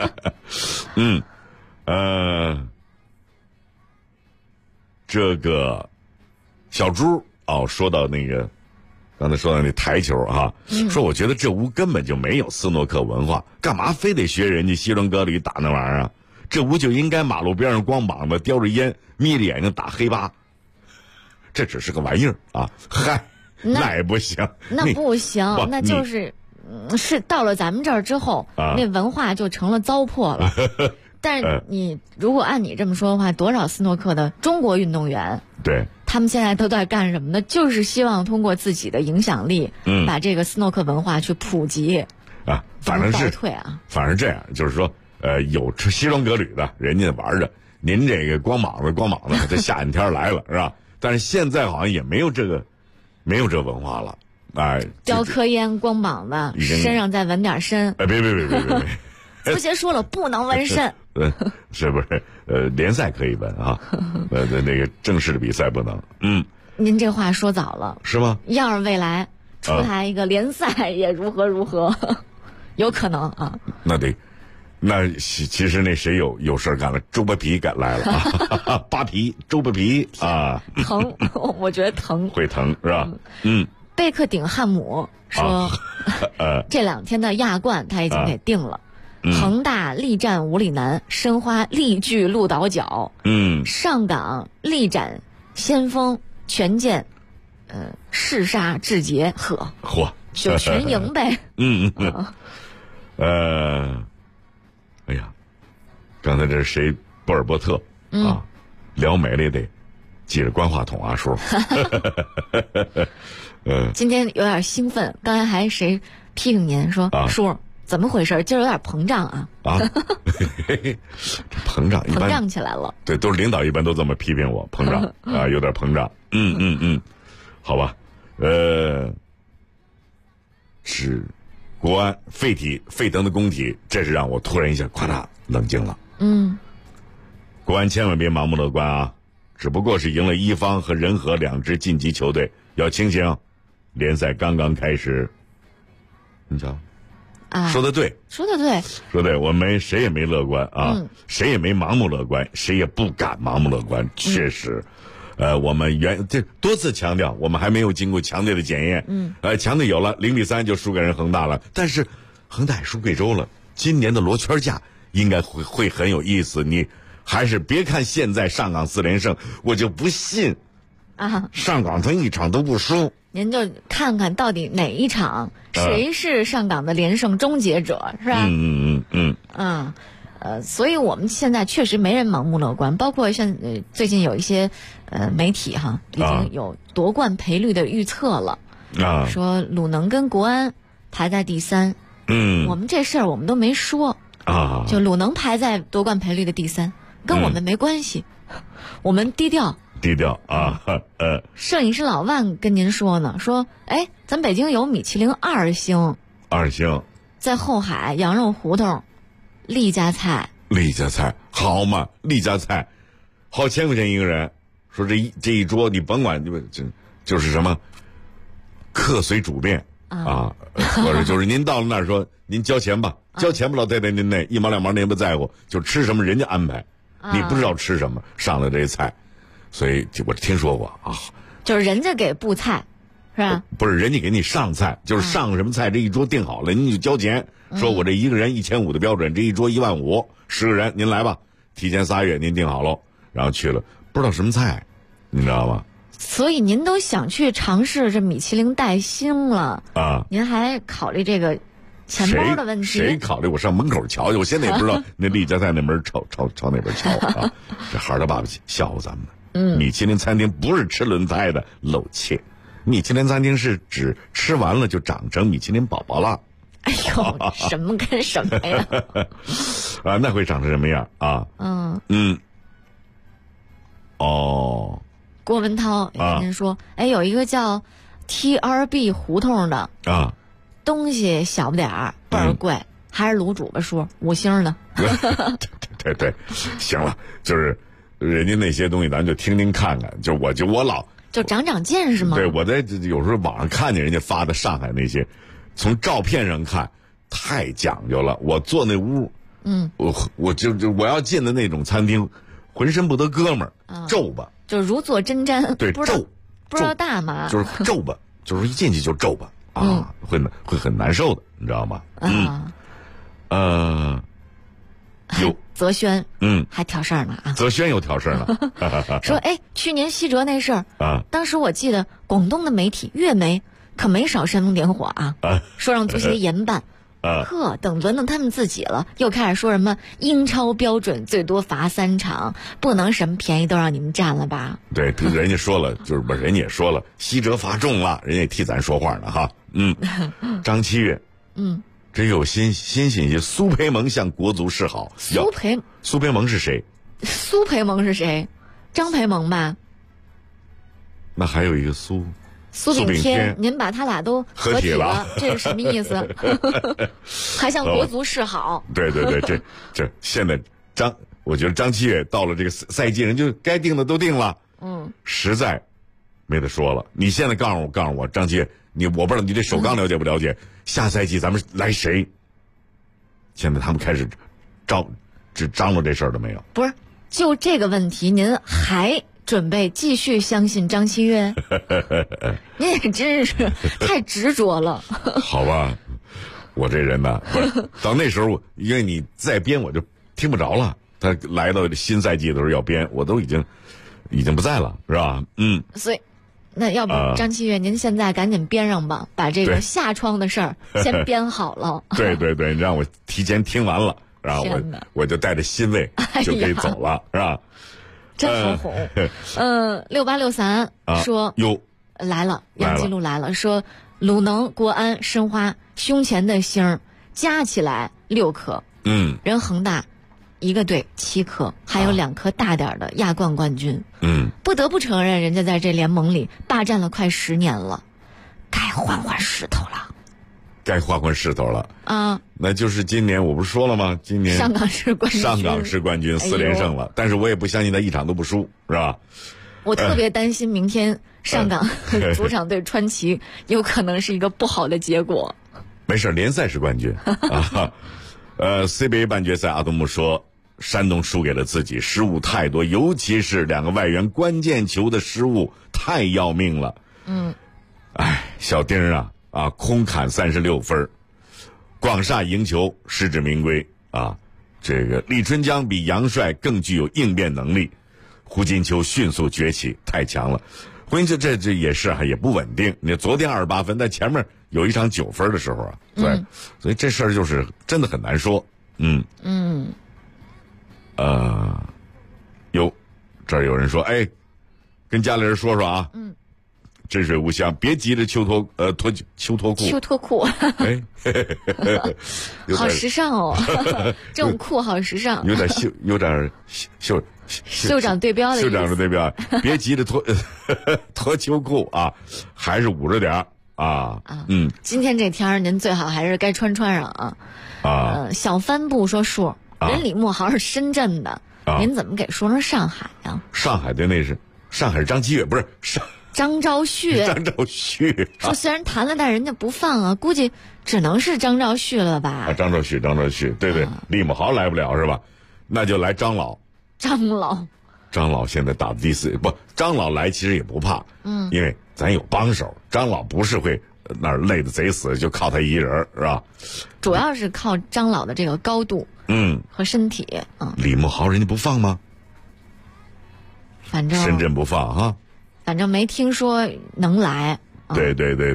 这个小猪说到那个刚才说到那台球说我觉得这屋根本就没有斯诺克文化，干嘛非得学人家西伦格里打那玩意儿啊？这屋就应该马路边上光膀子叼着烟眯着眼睛打黑八，这只是个玩意儿嗨，那也不行， 那不行，那就是是到了咱们这儿之后那文化就成了糟粕了。但是你如果按你这么说的话，多少斯诺克的中国运动员， 对， 他们现在都在干什么呢？就是希望通过自己的影响力把这个斯诺克文化去普及反正是退反正这样，就是说有西装革履的人家玩着，您这个光膀子这夏天来了是吧？但是现在好像也没有这文化了叼颗烟光膀子，身上再纹点身。 别足协说了不能纹身。 是不是联赛可以纹那个正式的比赛不能。 您这话说早了是吗？ 要是未来出台一个联赛也如何有可能那其实那谁有事干了，周扒皮赶来了扒皮周扒皮疼，我觉得疼， 会疼是吧？ 贝克顶汉姆说这2天的亚冠他已经给定了，恒大力战五里南，申花力拒鹿岛角，上港力斩先锋，权健嗜杀志杰， 就全赢呗。 哎呀，刚才这是谁？波尔波特啊，聊美了也得记着关话筒啊，叔。 今天有点兴奋，刚才还谁批评您说，叔怎么回事？今儿有点膨胀啊！ 膨胀， 膨胀起来了。 对，都是领导一般都这么批评我，膨胀啊，有点膨胀。好吧，是国安沸腾的工体，这是让我突然一下夸嚓冷静了。国安千万别盲目乐观啊，只不过是赢了一方和仁和2支晋级球队，要清醒，联赛刚刚开始。你瞧，说的对， 说的对， 说对，我们谁也没乐观啊，谁也没盲目乐观，谁也不敢盲目乐观，确实。我们这多次强调，我们还没有经过强队的检验。强队有了0-3就输给人恒大了，但是恒大也输贵州了。今年的罗圈架应该会很有意思。你还是别看现在上港4连胜，我就不信上港他一场都不输。 您就看看到底哪一场谁是上港的连胜终结者，是吧？所以我们现在确实没人盲目乐观，包括像最近有一些媒体已经有夺冠赔率的预测了，说鲁能跟国安排在第3。我们这事儿我们都没说就鲁能排在夺冠赔率的第3，跟我们没关系，我们低调啊。 摄影师老万跟您说呢，说咱北京有米其林2星，在后海羊肉胡同丽家菜好嘛，丽家菜好1000块钱一个人，说这一桌你甭管就是什么客随主便或者就是您到了那儿说您交钱吧，交钱不老带您那1毛2毛您不在乎，就吃什么人家安排，你不知道吃什么上了这菜，所以我听说过就是人家给布菜是吧？ 不是人家给你上菜，就是上什么菜这一桌定好了，你就交钱，说我这一个人1500的标准，这一桌15000，10个人您来吧，提前3月您定好了，然后去了不知道什么菜，你知道吗？ 所以您都想去尝试这米其林带星了您还考虑这个钱包的问题？ 谁考虑？我上门口瞧去，我现在也不知道那丽家菜那门朝那边瞧这孩儿他爸爸笑话咱们米其林餐厅不是吃轮胎的露怯，米其林餐厅是指吃完了就长成米其林宝宝了。 哎呦，什么跟什么呀？ 那会长成什么样啊？ 郭文涛也跟您说，有一个叫 TRB 胡同的东西小不点儿，倍儿贵，还是卤煮吧，叔，5星的。 对，行了，就是人家那些东西咱就听听看看，就我老就长见识嘛。 对，我在有时候网上看见人家发的上海那些，从照片上看太讲究了。我坐那屋，我要进的那种餐厅，浑身不得哥们儿，皱巴。就如坐针毡， 对， 不知道大吗？ 就是皱巴，就是一进去就皱巴会很难受的，你知道吗？有泽轩，还挑事儿呢泽轩又挑事儿呢， 说去年西哲那事儿当时我记得广东的媒体粤媒可没少煽风点火说让足协严办。等轮到他们自己了，又开始说什么英超标准最多罚3场，不能什么便宜都让你们占了吧？ 对，人家说了，就是人家也说了，西哲罚重了，人家也替咱说话呢哈。张七月，这有新信息，苏培蒙向国足示好。苏培蒙是谁？ 苏培蒙是谁？张培蒙吧？ 那还有一个苏炳添，您把他俩都合体了，这是什么意思？还向国足示好？ 对，这现在我觉得张七月到了这个赛季，人就该定的都定了，实在没得说了。你现在告诉我，张七月，我不知道你这首钢了解不了解？下赛季咱们来谁？现在他们开始张罗这事儿了没有？ 不是，就这个问题，您还准备继续相信张七月？你也真是太执着了。 好吧，我这人呢，到那时候因为你再编我就听不着了。他来到新赛季的时候要编，我都已经不在了，是吧？ 所以那要不张七月，您现在赶紧编上吧，把这个下窗的事儿先编好了。 对对对，让我提前听完了，然后我就带着欣慰就可以走了，是吧？ 真好哄。6863说来了，杨记录来了，说鲁能、国安、申花胸前的星加起来6颗，人恒大一个队7颗，还有2颗大点的亚冠冠军。不得不承认，人家在这联盟里霸占了快10年了，该换换势头了。 该换换势头了啊！ 那就是今年我不是说了吗？今年上港市冠军 4连胜了，但是我也不相信他一场都不输，是吧？ 我特别担心明天上港主场对川崎有可能是一个不好的结果。 没事，联赛是冠军啊。CBA 半决赛，阿东木说，山东输给了自己，失误太多，尤其是2个外援关键球的失误太要命了。小丁啊，空砍36分，广厦赢球，实至名归啊。这个李春江比杨帅更具有应变能力，胡金秋迅速崛起，太强了。胡金秋这也是也不稳定。你昨天28分，在前面有一场9分的时候啊，对，所以这事儿就是真的很难说。这儿有人说，跟家里人说说啊。真水无香，别急着秋脱裤。 好时尚哦，这种裤好时尚， 有点袖长对标的意思。 袖长的对标，别急着脱秋裤啊，还是捂着点啊。 今天这天您最好还是该穿上啊。小帆布说树，人李慕豪是深圳的，您怎么给说成上海啊？ 上海的那是上海是张基岳，不是张昭旭说虽然谈了，但人家不放啊，估计只能是张昭旭了吧？ 张昭旭，对，李慕豪来不了是吧？那就来张老现在打的第4，不，张老来其实也不怕，因为咱有帮手，张老不是会那儿累得贼死，就靠他一人是吧？ 主要是靠张老的这个高度，和身体。 李慕豪人家不放吗？ 反正深圳不放哈。 反正没听说能来。 对，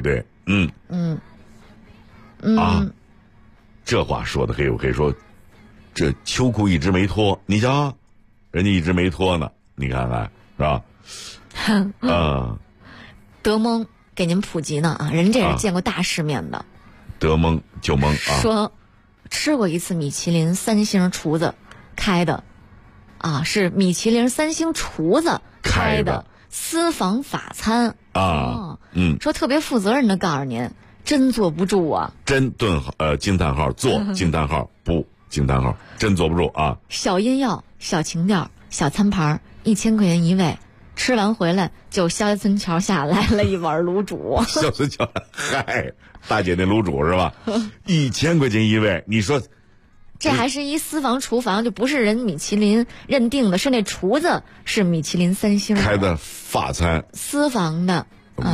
这话说的可以说，这秋裤一直没脱，你瞧，人家一直没脱呢，你看看是吧？ 德蒙给您普及呢啊，人这是见过大世面的。 德蒙就蒙啊， 说吃过一次米其林3星厨子开的，是米其林3星厨子开的。私房法餐说特别负责任的告诉您，真坐不住啊！ 真惊叹号坐惊叹号不惊叹号，真坐不住啊！ 小音药、小情调、小餐盘，1000块钱一位，吃完回来就肖村桥下来了一碗卤煮。 肖村桥，嗨，大姐那卤煮是吧？1000块钱一位，你说。 这还是一私房厨房，就不是人米其林认定的，是那厨子是米其林3星开的法餐， 私房的。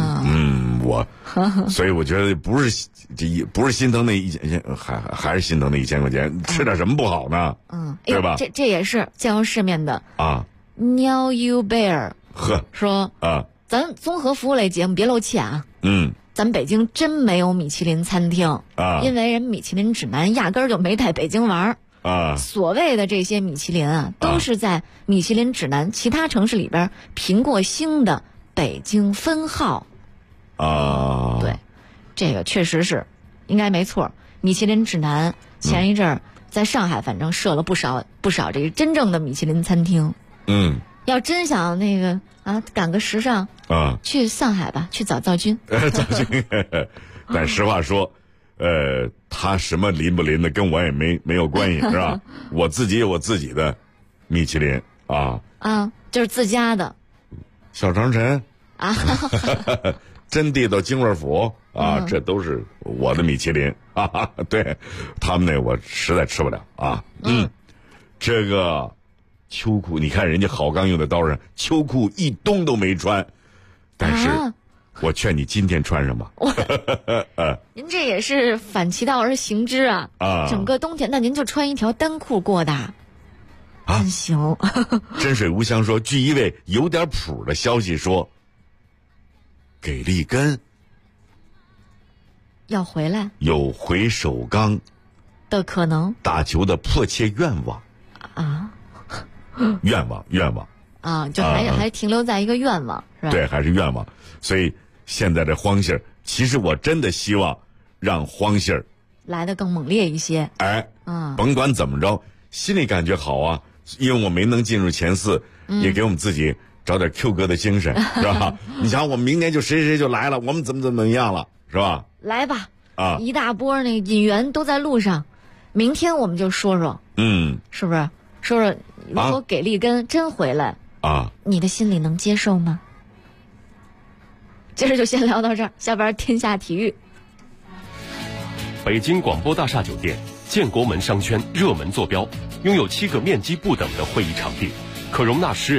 所以我觉得不是心疼那还是心疼那1000块钱，吃点什么不好呢？对吧？ 这也是见过世面的啊。Now you bear 说咱综合服务类节目别漏气啊。咱北京真没有米其林餐厅因为人米其林指南压根儿就没带北京玩所谓的这些米其林都是在米其林指南其他城市里边评过星的北京分号对，这个确实是应该没错。米其林指南前一阵儿在上海反正设了不少这个真正的米其林餐厅。要真想那个赶个时尚去上海吧，去找赵军。 但实话说，他什么临不临的跟我也没有关系，是吧？我自己有我自己的米其林就是自家的小长城真地道京味府这都是我的米其林对他们那我实在吃不了这个秋裤，你看人家郝刚用的刀上，秋裤一冬都没穿，但是我劝你今天穿上吧。 您这也是反其道而行之整个冬天那您就穿一条单裤过的真行。 真水无香说，据一位有点谱的消息说， 给力根要回来， 有回首钢的可能， 打球的迫切愿望啊， 愿望啊，就还停留在一个愿望，是吧？ 对，还是愿望。所以现在这荒信儿，其实我真的希望让荒信儿来得更猛烈一些。 哎，甭管怎么着，心里感觉好啊，因为我没能进入前4，也给我们自己找点 Q 哥的精神，是吧？你想，我们明年就谁就来了，我们怎么样了，是吧？ 来吧， 啊， 一大波那引援都在路上，明天我们就说说，是不是？说说如果给力根真回来啊， 你的心里能接受吗？今儿就先聊到这儿，下边天下体育。 北京广播大厦酒店，建国门商圈热门坐标，拥有7个面积不等的会议场地，可容纳10人。